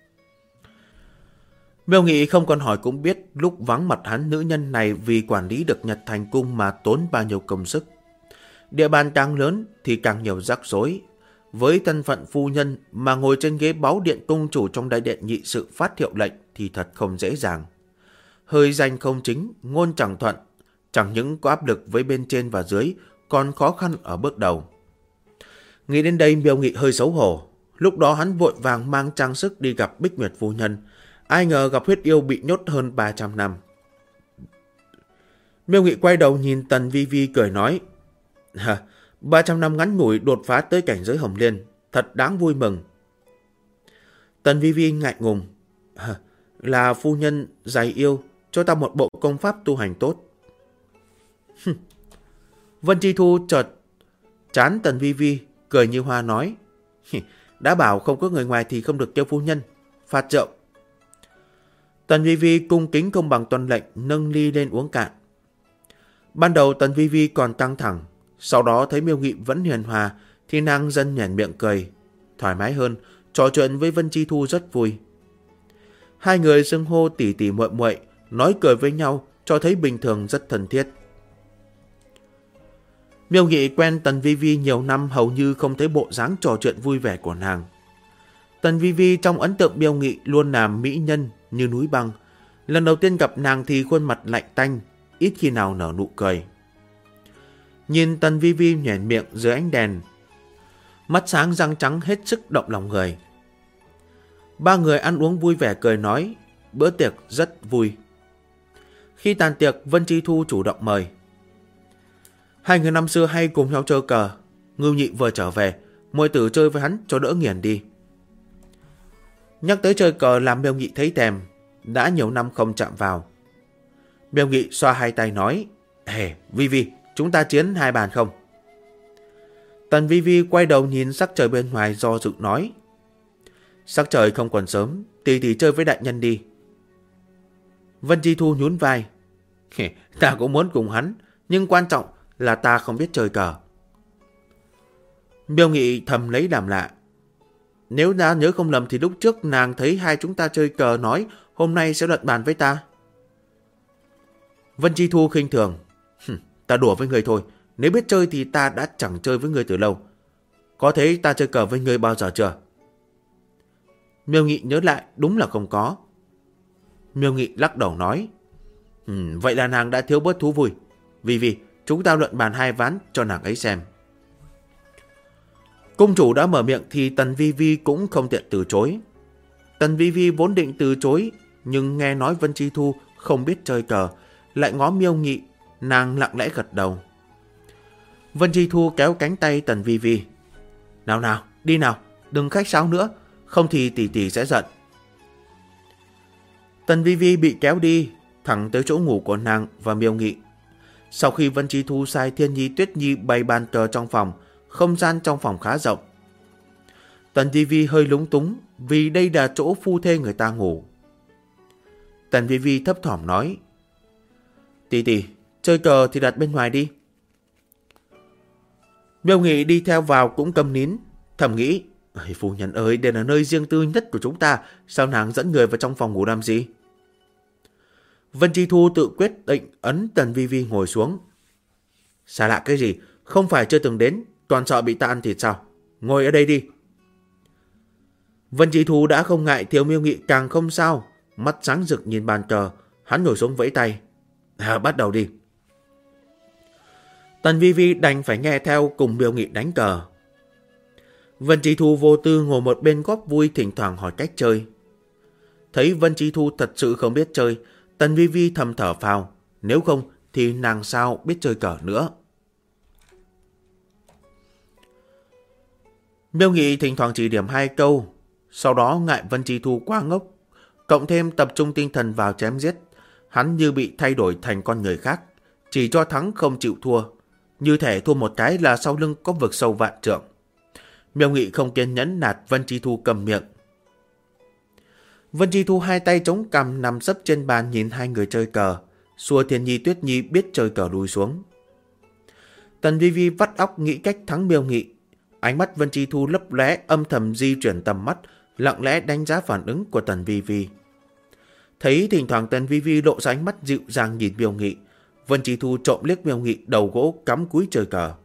Miêu Nghị không còn hỏi cũng biết lúc vắng mặt hắn, nữ nhân này vì quản lý được Nhật Thành Cung mà tốn bao nhiêu công sức. Địa bàn càng lớn thì càng nhiều rắc rối. Với thân phận phu nhân mà ngồi trên ghế báu điện cung chủ trong đại điện nhị sự phát hiệu lệnh thì thật không dễ dàng. Hơi danh không chính, ngôn chẳng thuận, chẳng những có áp lực với bên trên và dưới, còn khó khăn ở bước đầu. Nghĩ đến đây Miêu Nghị hơi xấu hổ. Lúc đó hắn vội vàng mang trang sức đi gặp Bích Nguyệt phu nhân. Ai ngờ gặp huyết yêu bị nhốt hơn 300 năm. Miêu Nghị quay đầu nhìn Tần Vi Vi cười nói: 300 năm ngắn ngủi đột phá tới cảnh giới Hồng Liên, thật đáng vui mừng. Tần Vi Vi ngại ngùng: là phu nhân dày yêu, cho ta một bộ công pháp tu hành tốt. Vân Chi Thu chợt chán Tần Vi Vi, cười như hoa nói: đã bảo không có người ngoài thì không được kêu phu nhân, phạt rượu. Tần Vi Vi cung kính không bằng tuân lệnh, nâng ly lên uống cạn. Ban đầu Tần Vi Vi còn căng thẳng, sau đó thấy Miêu Nghị vẫn hiền hòa thì nàng dần nhoẻn miệng cười, thoải mái hơn, trò chuyện với Vân Chi Thu rất vui. Hai người xưng hô tỉ tỉ muội muội, nói cười với nhau, cho thấy bình thường rất thân thiết. Miêu Nghị quen Tần Vi Vi nhiều năm, hầu như không thấy bộ dáng trò chuyện vui vẻ của nàng. Tần Vi Vi trong ấn tượng Miêu Nghị luôn là mỹ nhân như núi băng. Lần đầu tiên gặp nàng thì khuôn mặt lạnh tanh, ít khi nào nở nụ cười. Nhìn Tần Vi Vi nhoẻn miệng dưới ánh đèn, mắt sáng răng trắng hết sức động lòng người. Ba người ăn uống vui vẻ cười nói, bữa tiệc rất vui. Khi tàn tiệc, Vân Chi Thu chủ động mời. Hai người năm xưa hay cùng nhau chơi cờ. Ngưu Nhị vừa trở về, muội tử chơi với hắn cho đỡ nghiền đi. Nhắc tới chơi cờ làm Miêu Nghị thấy thèm, đã nhiều năm không chạm vào. Miêu Nghị xoa hai tay nói, Vi Vi, chúng ta chiến 2 bàn không? Tần Vi Vi quay đầu nhìn sắc trời bên ngoài do dự nói, sắc trời không còn sớm, tỷ chơi với đại nhân đi. Vân Chi Thu nhún vai, ta cũng muốn cùng hắn, nhưng quan trọng là ta không biết chơi cờ. Miêu Nghị thầm lấy làm lạ. Nếu đã nhớ không lầm thì lúc trước nàng thấy hai chúng ta chơi cờ nói hôm nay sẽ luận bàn với ta. Vân Chi Thu khinh thường, ta đùa với người thôi, nếu biết chơi thì ta đã chẳng chơi với người từ lâu. Có thấy ta chơi cờ với người bao giờ chưa? Miêu Nghị nhớ lại, đúng là không có. Miêu Nghị lắc đầu nói, vậy là nàng đã thiếu bớt thú vui. Vi, chúng ta luận bàn 2 ván cho nàng ấy xem. Cung chủ đã mở miệng thì Tần Vi Vi cũng không tiện từ chối. Tần Vi Vi vốn định từ chối, nhưng nghe nói Vân Chi Thu không biết chơi cờ, lại ngó Miêu Nghị, nàng lặng lẽ gật đầu. Vân Chi Thu kéo cánh tay Tần Vi Vi. Nào, đi nào, đừng khách sáo nữa, không thì tỷ sẽ giận. Tần Vi Vi bị kéo đi, thẳng tới chỗ ngủ của nàng và Miêu Nghị. Sau khi Vân Chi Thu sai Thiên Nhi Tuyết Nhi bày bàn cờ trong phòng, không gian trong phòng khá rộng. Tần Vi Vi hơi lúng túng vì đây là chỗ phu thê người ta ngủ. Tần Vi Vi thấp thỏm nói, tỷ, chơi cờ thì đặt bên ngoài đi. Miêu Nghị đi theo vào cũng câm nín, thầm nghĩ, phu nhân ơi, đây là nơi riêng tư nhất của chúng ta, sao nàng dẫn người vào trong phòng ngủ làm gì? Vân Chi Thu tự quyết định ấn Tần Vi Vi ngồi xuống. Xa lạ cái gì, không phải chưa từng đến, còn sợ bị ta ăn thịt sao? Ngồi ở đây đi. Vân Chi Thu đã không ngại, thiếu Miêu Nghị càng không sao, mắt sáng rực nhìn bàn cờ, hắn ngồi xuống vẫy tay. Bắt đầu đi. Tần Vi Vi đành phải nghe theo cùng Miêu Nghị đánh cờ. Vân Chi Thu vô tư ngồi một bên góp vui, thỉnh thoảng hỏi cách chơi. Thấy Vân Chi Thu thật sự không biết chơi, Tần Vi Vi thầm thở phào, nếu không thì nàng sao biết chơi cờ nữa. Miêu Nghị thỉnh thoảng chỉ điểm 2 câu, sau đó ngại Vân Chi Thu quá ngốc, cộng thêm tập trung tinh thần vào chém giết, hắn như bị thay đổi thành con người khác, chỉ cho thắng không chịu thua, như thể thua một cái là sau lưng có vực sâu vạn trượng. Miêu Nghị không kiên nhẫn nạt Vân Chi Thu cầm miệng. Vân Chi Thu hai tay chống cằm nằm sấp trên bàn nhìn hai người chơi cờ, xua Thiên Nhi Tuyết Nhi biết chơi cờ lùi xuống. Tần Vi Vi vắt óc nghĩ cách thắng Miêu Nghị. Ánh mắt Vân Chi Thu lấp lóe, âm thầm di chuyển tầm mắt, lặng lẽ đánh giá phản ứng của Tần Vi Vi. Thấy thỉnh thoảng Tần Vi Vi lộ ra ánh mắt dịu dàng nhìn Miêu Nghị, Vân Chi Thu trộm liếc Miêu Nghị đầu gỗ cắm cúi chơi cờ.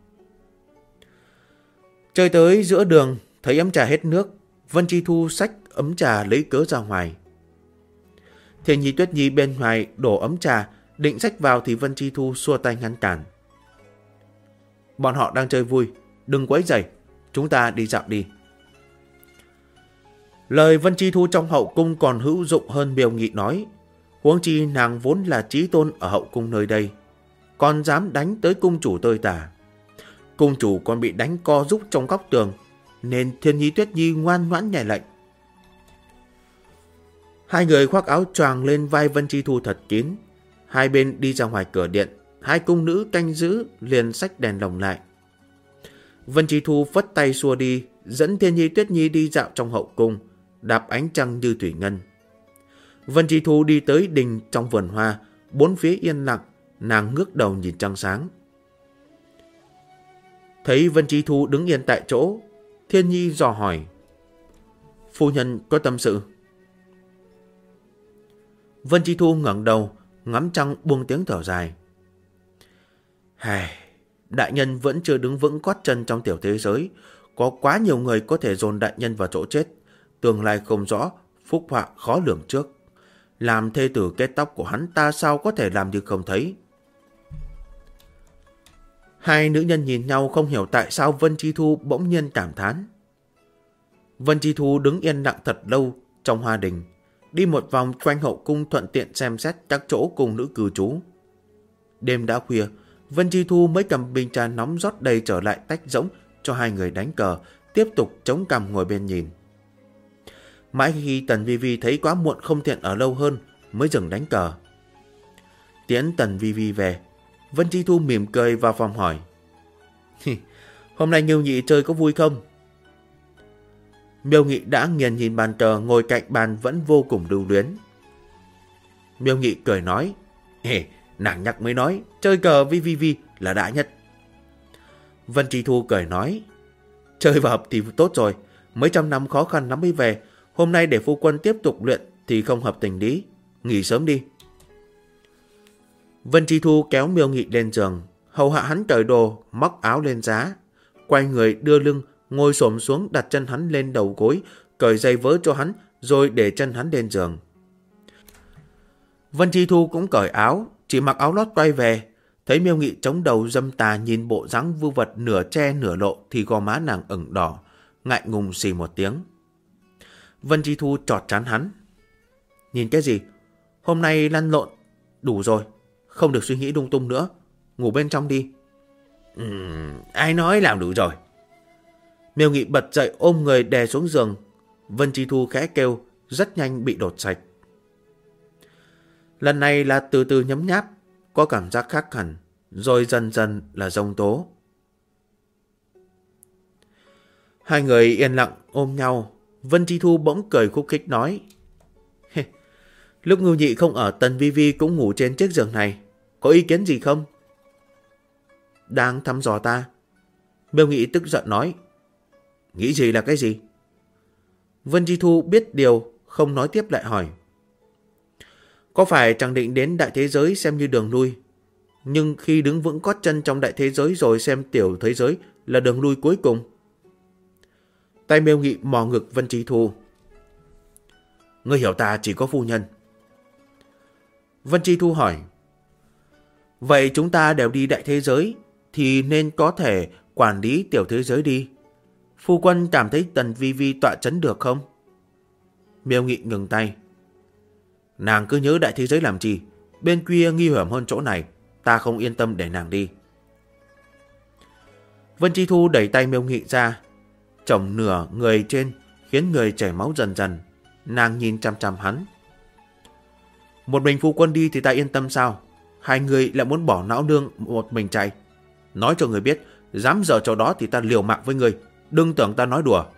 Chơi tới giữa đường, thấy ấm trà hết nước, Vân Chi Thu xách ấm trà lấy cớ ra ngoài. Thiên Nhi Tuyết Nhi bên ngoài đổ ấm trà, định xách vào thì Vân Chi Thu xua tay ngăn cản. Bọn họ đang chơi vui, đừng quấy rầy, chúng ta đi dạo đi. Lời Vân Chi Thu trong hậu cung còn hữu dụng hơn Miêu Nghị nói, huống chi nàng vốn là chí tôn ở hậu cung nơi đây, còn dám đánh tới cung chủ tơi tả. Cung chủ còn bị đánh co rúc trong góc tường, nên Thiên Nhi Tuyết Nhi ngoan ngoãn nhảy lệnh. Hai người khoác áo choàng lên vai Vân Chi Thu thật kín, hai bên đi ra ngoài cửa điện, hai cung nữ canh giữ liền xách đèn lồng lại. Vân Chi Thu phất tay xua đi, dẫn Thiên Nhi Tuyết Nhi đi dạo trong hậu cung, đạp ánh trăng như thủy ngân. Vân Chi Thu đi tới đình trong vườn hoa, bốn phía yên lặng, nàng ngước đầu nhìn trăng sáng. Thấy Vân Chi Thu đứng yên tại chỗ, Thiên Nhi dò hỏi, phu nhân có tâm sự? Vân Chi Thu ngẩng đầu, ngắm trăng buông tiếng thở dài. Đại nhân vẫn chưa đứng vững gót chân trong tiểu thế giới, có quá nhiều người có thể dồn đại nhân vào chỗ chết, tương lai không rõ, phúc họa khó lường trước. Làm thê tử kết tóc của hắn ta sao có thể làm như không thấy? Hai nữ nhân nhìn nhau không hiểu tại sao Vân Chi Thu bỗng nhiên cảm thán. Vân Chi Thu đứng yên lặng thật lâu trong hoa đình, đi một vòng quanh hậu cung thuận tiện xem xét các chỗ cung nữ cư trú. Đêm đã khuya, Vân Chi Thu mới cầm bình trà nóng rót đầy trở lại tách rỗng cho hai người đánh cờ, tiếp tục chống cằm ngồi bên nhìn. Mãi khi Tần Vi Vi thấy quá muộn không tiện ở lâu hơn mới dừng đánh cờ. Tiễn Tần Vi Vi về, Vân Chi Thu mỉm cười vào phòng hỏi: Hôm nay Ngưu Nhị chơi có vui không? Miêu Nghị đã nghiền nhìn bàn cờ ngồi cạnh bàn vẫn vô cùng lưu luyến. Miêu Nghị cười nói: Nàng nhắc mới nói, chơi cờ với Vi Vi là đã nhất. Vân Chi Thu cười nói: Chơi vào hợp thì tốt rồi, mấy trăm năm khó khăn lắm mới về, hôm nay để phu quân tiếp tục luyện thì không hợp tình lý, nghỉ sớm đi. Vân Chi Thu kéo Miêu Nghị lên giường, hầu hạ hắn cởi đồ, móc áo lên giá, quay người đưa lưng, ngồi xổm xuống đặt chân hắn lên đầu gối, cởi giày vớ cho hắn, rồi để chân hắn lên giường. Vân Chi Thu cũng cởi áo, chỉ mặc áo lót quay về, thấy Miêu Nghị chống đầu dâm tà nhìn bộ dáng vưu vật nửa che nửa lộ thì gò má nàng ửng đỏ, ngại ngùng xì một tiếng. Vân Chi Thu chọt trán hắn: Nhìn cái gì? Hôm nay lăn lộn đủ rồi, không được suy nghĩ lung tung nữa, ngủ bên trong đi. Ai nói làm đủ rồi? Miêu Nghị bật dậy ôm người đè xuống giường. Vân Chi Thu khẽ kêu, rất nhanh bị đột sạch. Lần này là từ từ nhấm nháp, có cảm giác khác hẳn, rồi dần dần là giông tố. Hai người yên lặng ôm nhau. Vân Chi Thu bỗng cười khúc khích nói: Lúc Ngưu Nhị không ở, Tần Vi Vi cũng ngủ trên chiếc giường này, có ý kiến gì không? Đang thăm dò ta. Miêu Nghị tức giận nói: Nghĩ gì là cái gì? Vân Chi Thu biết điều, không nói tiếp lại hỏi: Có phải chẳng định đến đại thế giới xem như đường lui, nhưng khi đứng vững gót chân trong đại thế giới rồi xem tiểu thế giới là đường lui cuối cùng? Tay Miêu Nghị mò ngực Vân Chi Thu: Ngươi hiểu ta chỉ có phu nhân. Vân Chi Thu hỏi: Vậy chúng ta đều đi đại thế giới thì nên có thể quản lý tiểu thế giới đi. Phu quân cảm thấy Tần Vi Vi tọa chấn được không? Miêu Nghị ngừng tay: Nàng cứ nhớ đại thế giới làm chi? Bên kia nguy hiểm hơn chỗ này, ta không yên tâm để nàng đi. Vân Chi Thu đẩy tay Miêu Nghị ra, chồng nửa người trên khiến người chảy máu dần dần. Nàng nhìn chăm chăm hắn: Một mình phu quân đi thì ta yên tâm sao? Hai người lại muốn bỏ não nương một mình chạy. Nói cho người biết, dám giở trò đó thì ta liều mạng với người, đừng tưởng ta nói đùa.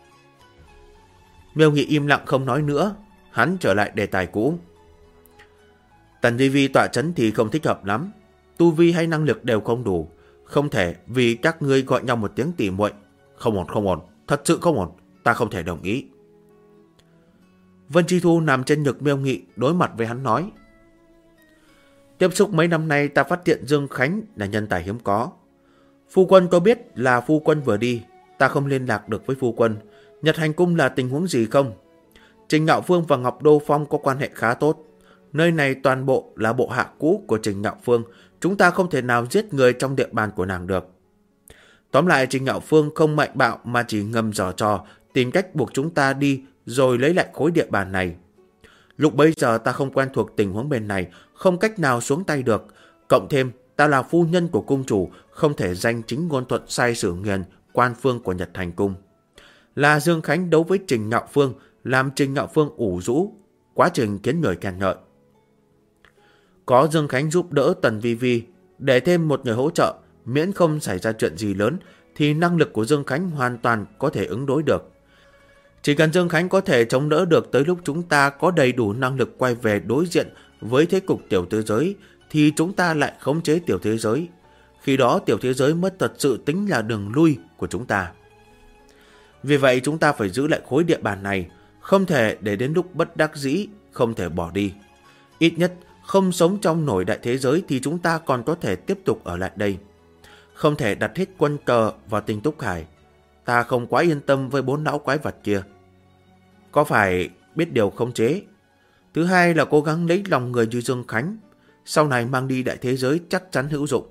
Miêu Nghị im lặng không nói nữa. Hắn trở lại đề tài cũ: Tần Vi Vi tọa chấn thì không thích hợp lắm, tu vi hay năng lực đều không đủ, không thể vì các ngươi gọi nhau một tiếng tỉ muội. Không ổn, không ổn, thật sự không ổn, ta không thể đồng ý. Vân Chi Thu nằm trên ngực Miêu Nghị, đối mặt với hắn nói: Tiếp xúc mấy năm nay ta phát hiện Dương Khánh là nhân tài hiếm có. Phu quân có biết là phu quân vừa đi, ta không liên lạc được với phu quân. Nhật Hành Cung là tình huống gì không? Trình Ngạo Phương và Ngọc Đô Phong có quan hệ khá tốt. Nơi này toàn bộ là bộ hạ cũ của Trình Ngạo Phương, chúng ta không thể nào giết người trong địa bàn của nàng được. Tóm lại, Trình Ngạo Phương không mạnh bạo mà chỉ ngầm giở trò, tìm cách buộc chúng ta đi rồi lấy lại khối địa bàn này. Lúc bấy giờ ta không quen thuộc tình huống bên này, không cách nào xuống tay được. Cộng thêm, ta là phu nhân của cung chủ, không thể danh chính ngôn thuận sai sử nghiền quan phương của Nhật Hành Cung. Là Dương Khánh đấu với Trình Ngạo Phương, làm Trình Ngạo Phương ủ rũ, quá trình khiến người khen ngợi. Có Dương Khánh giúp đỡ Tần Vi Vi, để thêm một người hỗ trợ, miễn không xảy ra chuyện gì lớn, thì năng lực của Dương Khánh hoàn toàn có thể ứng đối được. Chỉ cần Dương Khánh có thể chống đỡ được tới lúc chúng ta có đầy đủ năng lực quay về đối diện với thế cục tiểu thế giới, thì chúng ta lại khống chế tiểu thế giới. Khi đó tiểu thế giới mới thật sự tính là đường lui của chúng ta. Vì vậy chúng ta phải giữ lại khối địa bàn này, không thể để đến lúc bất đắc dĩ, không thể bỏ đi. Ít nhất không sống trong nổi đại thế giới thì chúng ta còn có thể tiếp tục ở lại đây. Không thể đặt hết quân cờ vào Tinh Túc Hải. Ta không quá yên tâm với 4 lão quái vật kia. Có phải biết điều khống chế. Thứ hai là cố gắng lấy lòng người như Dương Khánh, sau này mang đi đại thế giới chắc chắn hữu dụng.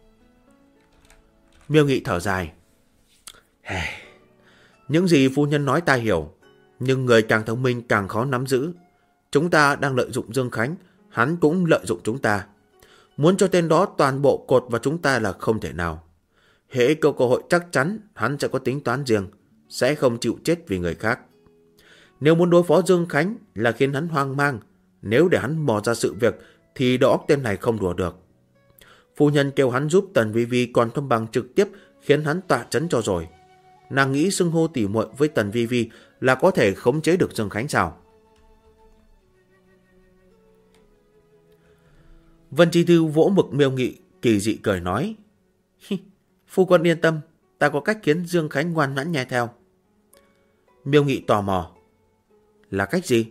Miêu Nghị thở dài: Những gì phu nhân nói ta hiểu, nhưng người càng thông minh càng khó nắm giữ. Chúng ta đang lợi dụng Dương Khánh, hắn cũng lợi dụng chúng ta. Muốn cho tên đó toàn bộ cột vào chúng ta là không thể nào. Hễ có cơ hội chắc chắn hắn sẽ có tính toán riêng, sẽ không chịu chết vì người khác. Nếu muốn đối phó Dương Khánh là khiến hắn hoang mang, nếu để hắn mò ra sự việc thì đầu óc tên này không đùa được. Phu nhân kêu hắn giúp Tần Vi Vi còn không bằng trực tiếp khiến hắn tọa chấn cho rồi. Nàng nghĩ xưng hô tỉ muội với Tần Vi Vi là có thể khống chế được Dương Khánh sao? Vân Chi Thư vỗ ngực Miêu Nghị, kỳ dị cười nói: Phu quân yên tâm, ta có cách khiến Dương Khánh ngoan ngoãn nghe theo. Miêu Nghị tò mò: Là cách gì?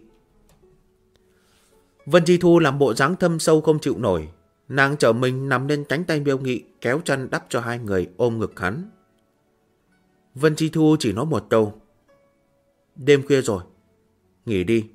Vân Chi Thu làm bộ dáng thâm sâu không chịu nổi. Nàng trở mình nằm lên cánh tay Miêu Nghị, kéo chân đắp cho hai người ôm ngực hắn. Vân Chi Thu chỉ nói một câu: Đêm khuya rồi, nghỉ đi.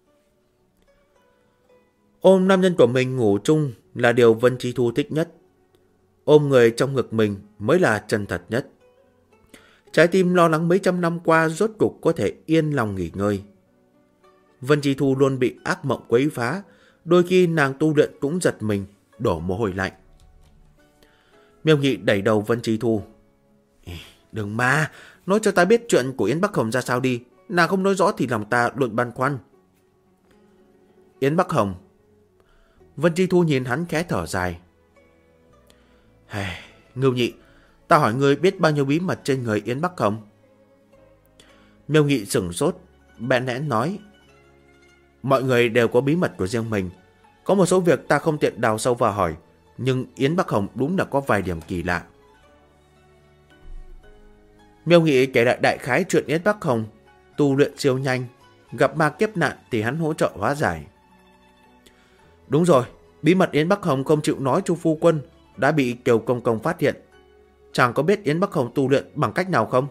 Ôm nam nhân của mình ngủ chung là điều Vân Chi Thu thích nhất. Ôm người trong ngực mình mới là chân thật nhất. Trái tim lo lắng mấy trăm năm qua rốt cục có thể yên lòng nghỉ ngơi. Vân Chi Thu luôn bị ác mộng quấy phá, đôi khi nàng tu luyện cũng giật mình, đổ mồ hôi lạnh. Miêu Nghị đẩy đầu Vân Chi Thu: Đừng mà, nói cho ta biết chuyện của Yến Bắc Hồng ra sao đi, nàng không nói rõ thì lòng ta luôn băn khoăn. Yến Bắc Hồng. Vân Chi Thu nhìn hắn khẽ thở dài: Ngưu Nhị, ta hỏi ngươi biết bao nhiêu bí mật trên người Yến Bắc Hồng? Miêu Nghị sửng sốt, bẽn lẽn nói: Mọi người đều có bí mật của riêng mình. Có một số việc ta không tiện đào sâu vào hỏi, nhưng Yến Bắc Hồng đúng là có vài điểm kỳ lạ. Miêu Nghị kể lại đại khái chuyện Yến Bắc Hồng tu luyện siêu nhanh, gặp ma kiếp nạn thì hắn hỗ trợ hóa giải. Đúng rồi, bí mật Yến Bắc Hồng không chịu nói cho phu quân đã bị Kiều Công Công phát hiện. Chàng có biết Yến Bắc Hồng tu luyện bằng cách nào không?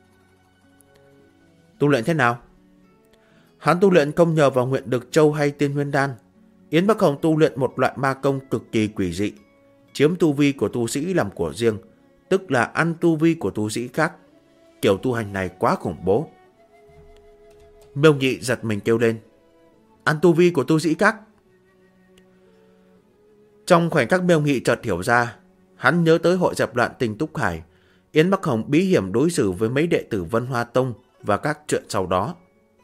Tu luyện thế nào? Hắn tu luyện không nhờ vào Nguyện Đực Châu hay Tiên Nguyên Đan. Yến Bắc Hồng tu luyện một loại ma công cực kỳ quỷ dị, chiếm tu vi của tu sĩ làm của riêng, tức là ăn tu vi của tu sĩ khác. Kiểu tu hành này quá khủng bố. Miêu Nhị giật mình kêu lên: Ăn tu vi của tu sĩ khác? Trong khoảnh khắc Miêu Nghị chợt hiểu ra, hắn nhớ tới hội dẹp loạn Tình Túc Hải, Yến Bắc Hồng bí hiểm đối xử với mấy đệ tử Vân Hoa Tông và các chuyện sau đó.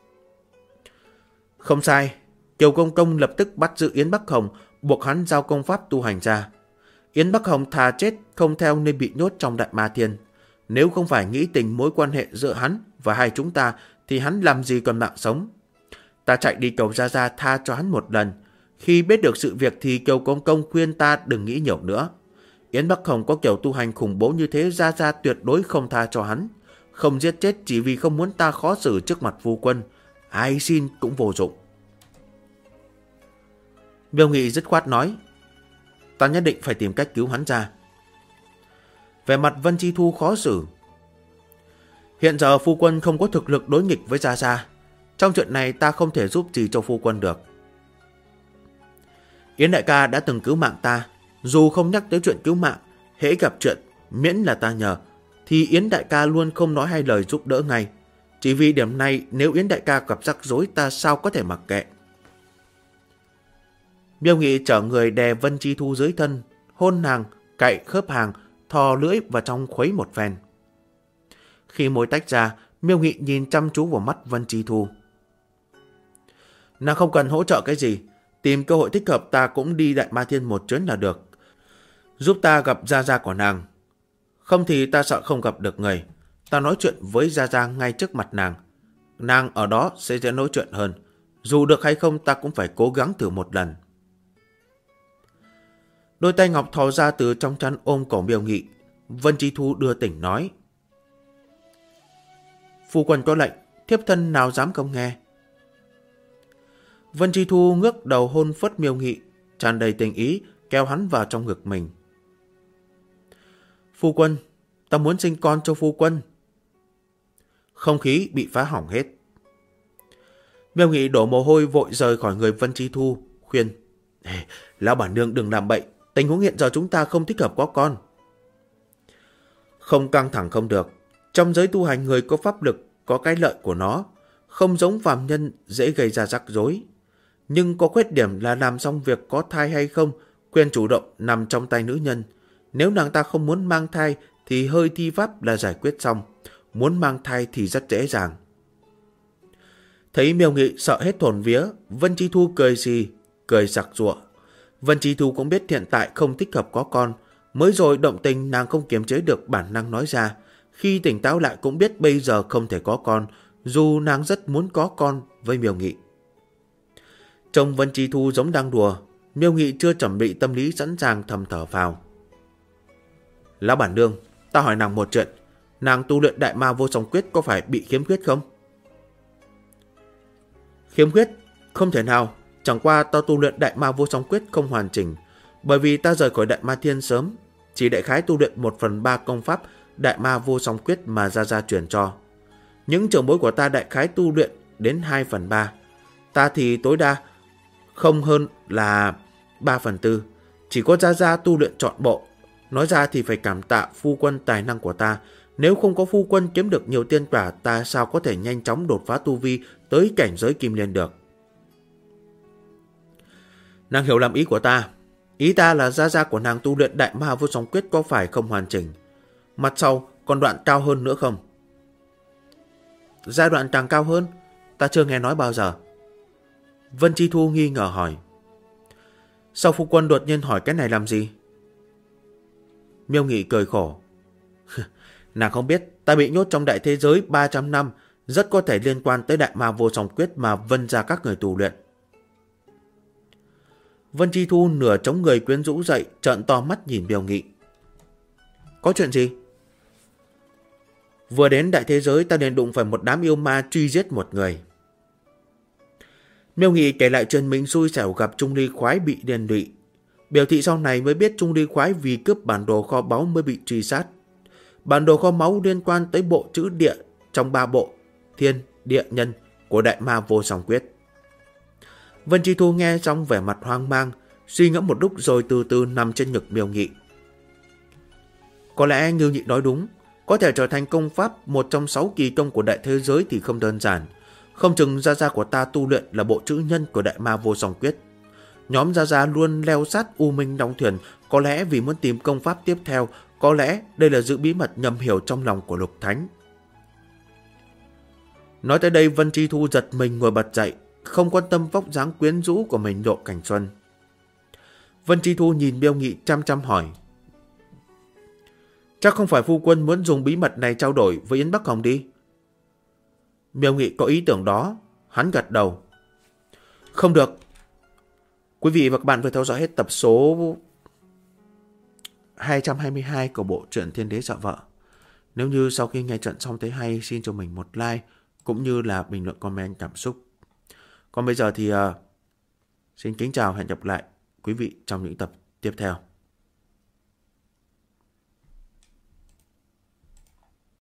Không sai, Kiều Công Công lập tức bắt giữ Yến Bắc Hồng, buộc hắn giao công pháp tu hành ra. Yến Bắc Hồng thà chết không theo nên bị nhốt trong Đại Ma Thiên. Nếu không phải nghĩ tình mối quan hệ giữa hắn và hai chúng ta thì hắn làm gì còn mạng sống. Ta chạy đi cầu Gia Gia tha cho hắn một lần. Khi biết được sự việc thì Kiều Công Công khuyên ta đừng nghĩ nhiều nữa. Yến Bắc Hồng có kiểu tu hành khủng bố như thế, Gia Gia tuyệt đối không tha cho hắn. Không giết chết chỉ vì không muốn ta khó xử trước mặt phu quân. Ai xin cũng vô dụng. Miêu Nghị dứt khoát nói: Ta nhất định phải tìm cách cứu hắn ra. Về mặt Vân Chi Thu khó xử: Hiện giờ phu quân không có thực lực đối nghịch với Gia Gia. Trong chuyện này ta không thể giúp gì cho phu quân được. Yến đại ca đã từng cứu mạng ta. Dù không nhắc tới chuyện cứu mạng, hễ gặp chuyện miễn là ta nhờ thì Yến đại ca luôn không nói hai lời giúp đỡ ngay. Chỉ vì điểm này, nếu Yến đại ca gặp rắc rối ta sao có thể mặc kệ. Miêu Nghị chở người đè Vân Chi Thu dưới thân, hôn nàng, cạy khớp hàng, thò lưỡi vào trong khuấy một phen. Khi môi tách ra, Miêu Nghị nhìn chăm chú vào mắt Vân Chi Thu. Nàng không cần hỗ trợ cái gì, tìm cơ hội thích hợp ta cũng đi Đại Ma Thiên một chuyến là được. Giúp ta gặp Gia Gia của nàng. Không thì ta sợ không gặp được người. Ta nói chuyện với Gia Gia ngay trước mặt nàng. Nàng ở đó sẽ dễ nói chuyện hơn. Dù được hay không ta cũng phải cố gắng thử một lần. Đôi tay ngọc thò ra từ trong chăn ôm cổ Miêu Nghị. Vân Chi Thu đưa tỉnh nói: Phu quân có lệnh, thiếp thân nào dám không nghe. Vân Chi Thu ngước đầu hôn phất Miêu Nghị, tràn đầy tình ý, kéo hắn vào trong ngực mình. Phu quân, ta muốn sinh con cho phu quân. Không khí bị phá hỏng hết. Miêu Nghị đổ mồ hôi vội rời khỏi người Vân Chi Thu, khuyên: Lão bản nương đừng làm bậy, tình huống hiện giờ chúng ta không thích hợp có con. Không căng thẳng không được. Trong giới tu hành, người có pháp lực có cái lợi của nó, không giống phàm nhân dễ gây ra rắc rối. Nhưng có khuyết điểm là làm xong việc có thai hay không, quyền chủ động nằm trong tay nữ nhân. Nếu nàng ta không muốn mang thai thì hơi thi pháp là giải quyết xong. Muốn mang thai thì rất dễ dàng. Thấy Miêu Nghị sợ hết hồn vía, Vân Chi Thu cười xì, cười sặc sụa. Vân Chi Thu cũng biết hiện tại không thích hợp có con. Mới rồi động tình nàng không kiềm chế được bản năng nói ra. Khi tỉnh táo lại cũng biết bây giờ không thể có con, dù nàng rất muốn có con với Miêu Nghị. Trông Vân Chi Thu giống đang đùa, Miêu Nghị chưa chuẩn bị tâm lý sẵn sàng thầm thở vào. Lão bản nương, ta hỏi nàng một chuyện, nàng tu luyện Đại Ma Vô Song Quyết có phải bị khiếm khuyết không? Khiếm khuyết? Không thể nào, chẳng qua ta tu luyện Đại Ma Vô Song Quyết không hoàn chỉnh, bởi vì ta rời khỏi Đại Ma Thiên sớm, chỉ đại khái tu luyện 1/3 công pháp Đại Ma Vô Song Quyết mà Gia Gia truyền cho. Những trưởng bối của ta đại khái tu luyện đến 2/3, ta thì tối đa không hơn là 3/4, chỉ có Gia Gia tu luyện trọn bộ. Nói ra thì phải cảm tạ phu quân tài năng của ta, nếu không có phu quân kiếm được nhiều tiên quả, ta sao có thể nhanh chóng đột phá tu vi tới cảnh giới kim liên được. Nàng hiểu lầm ý của ta. Ý ta là Gia Gia của nàng tu luyện Đại Ma Vô Song Quyết có phải không hoàn chỉnh, mặt sau còn đoạn cao hơn nữa không? Giai đoạn càng cao hơn? Ta chưa nghe nói bao giờ. Vân Chi Thu nghi ngờ hỏi. Sao phu quân đột nhiên hỏi cái này làm gì? Miêu Nghị cười khổ. Nàng không biết ta bị nhốt trong đại thế giới 300 năm, rất có thể liên quan tới Đại Ma Vô Song Quyết mà Vân gia các người tu luyện. Vân Chi Thu nửa chống người quyến rũ dậy, trợn to mắt nhìn Miêu Nghị. Có chuyện gì? Vừa đến đại thế giới ta liền đụng phải một đám yêu ma truy giết một người. Miêu Nghị kể lại chuyện mình xui xẻo gặp Trung Ly Khoái bị liên lụy. Biểu thị sau này mới biết Trung Ly Khoái vì cướp bản đồ kho báu mới bị truy sát. Bản đồ kho báu liên quan tới bộ chữ địa trong 3 bộ Thiên, Địa, Nhân của Đại Ma Vô Song Quyết. Vân Chi Thu nghe xong vẻ mặt hoang mang, suy ngẫm một lúc rồi từ từ nằm trên ngực Miêu Nghị. Có lẽ Ngưu Nhị nói đúng, có thể trở thành công pháp một trong 6 kỳ công của đại thế giới thì không đơn giản. Không chừng Gia Gia của ta tu luyện là bộ chữ nhân của Đại Ma Vô Song Quyết. Nhóm Gia Gia luôn leo sát U Minh đóng thuyền, có lẽ vì muốn tìm công pháp tiếp theo, có lẽ đây là giữ bí mật ngầm hiểu trong lòng của Lục Thánh. Nói tới đây Vân Chi Thu giật mình ngồi bật dậy, không quan tâm vóc dáng quyến rũ của mình Độ Cảnh Xuân. Vân Chi Thu nhìn Miêu Nghị chăm chăm hỏi. Chắc không phải phu quân muốn dùng bí mật này trao đổi với Yến Bắc Hồng đi? Miêu Nghị có ý tưởng đó, hắn gật đầu. Không được. Quý vị và các bạn vừa theo dõi hết tập số 222 của bộ truyện Thiên Đế Sợ Vợ. Nếu như sau khi nghe trận xong thấy hay, xin cho mình một like cũng như là bình luận comment cảm xúc. Còn bây giờ thì xin kính chào, hẹn gặp lại quý vị trong những tập tiếp theo.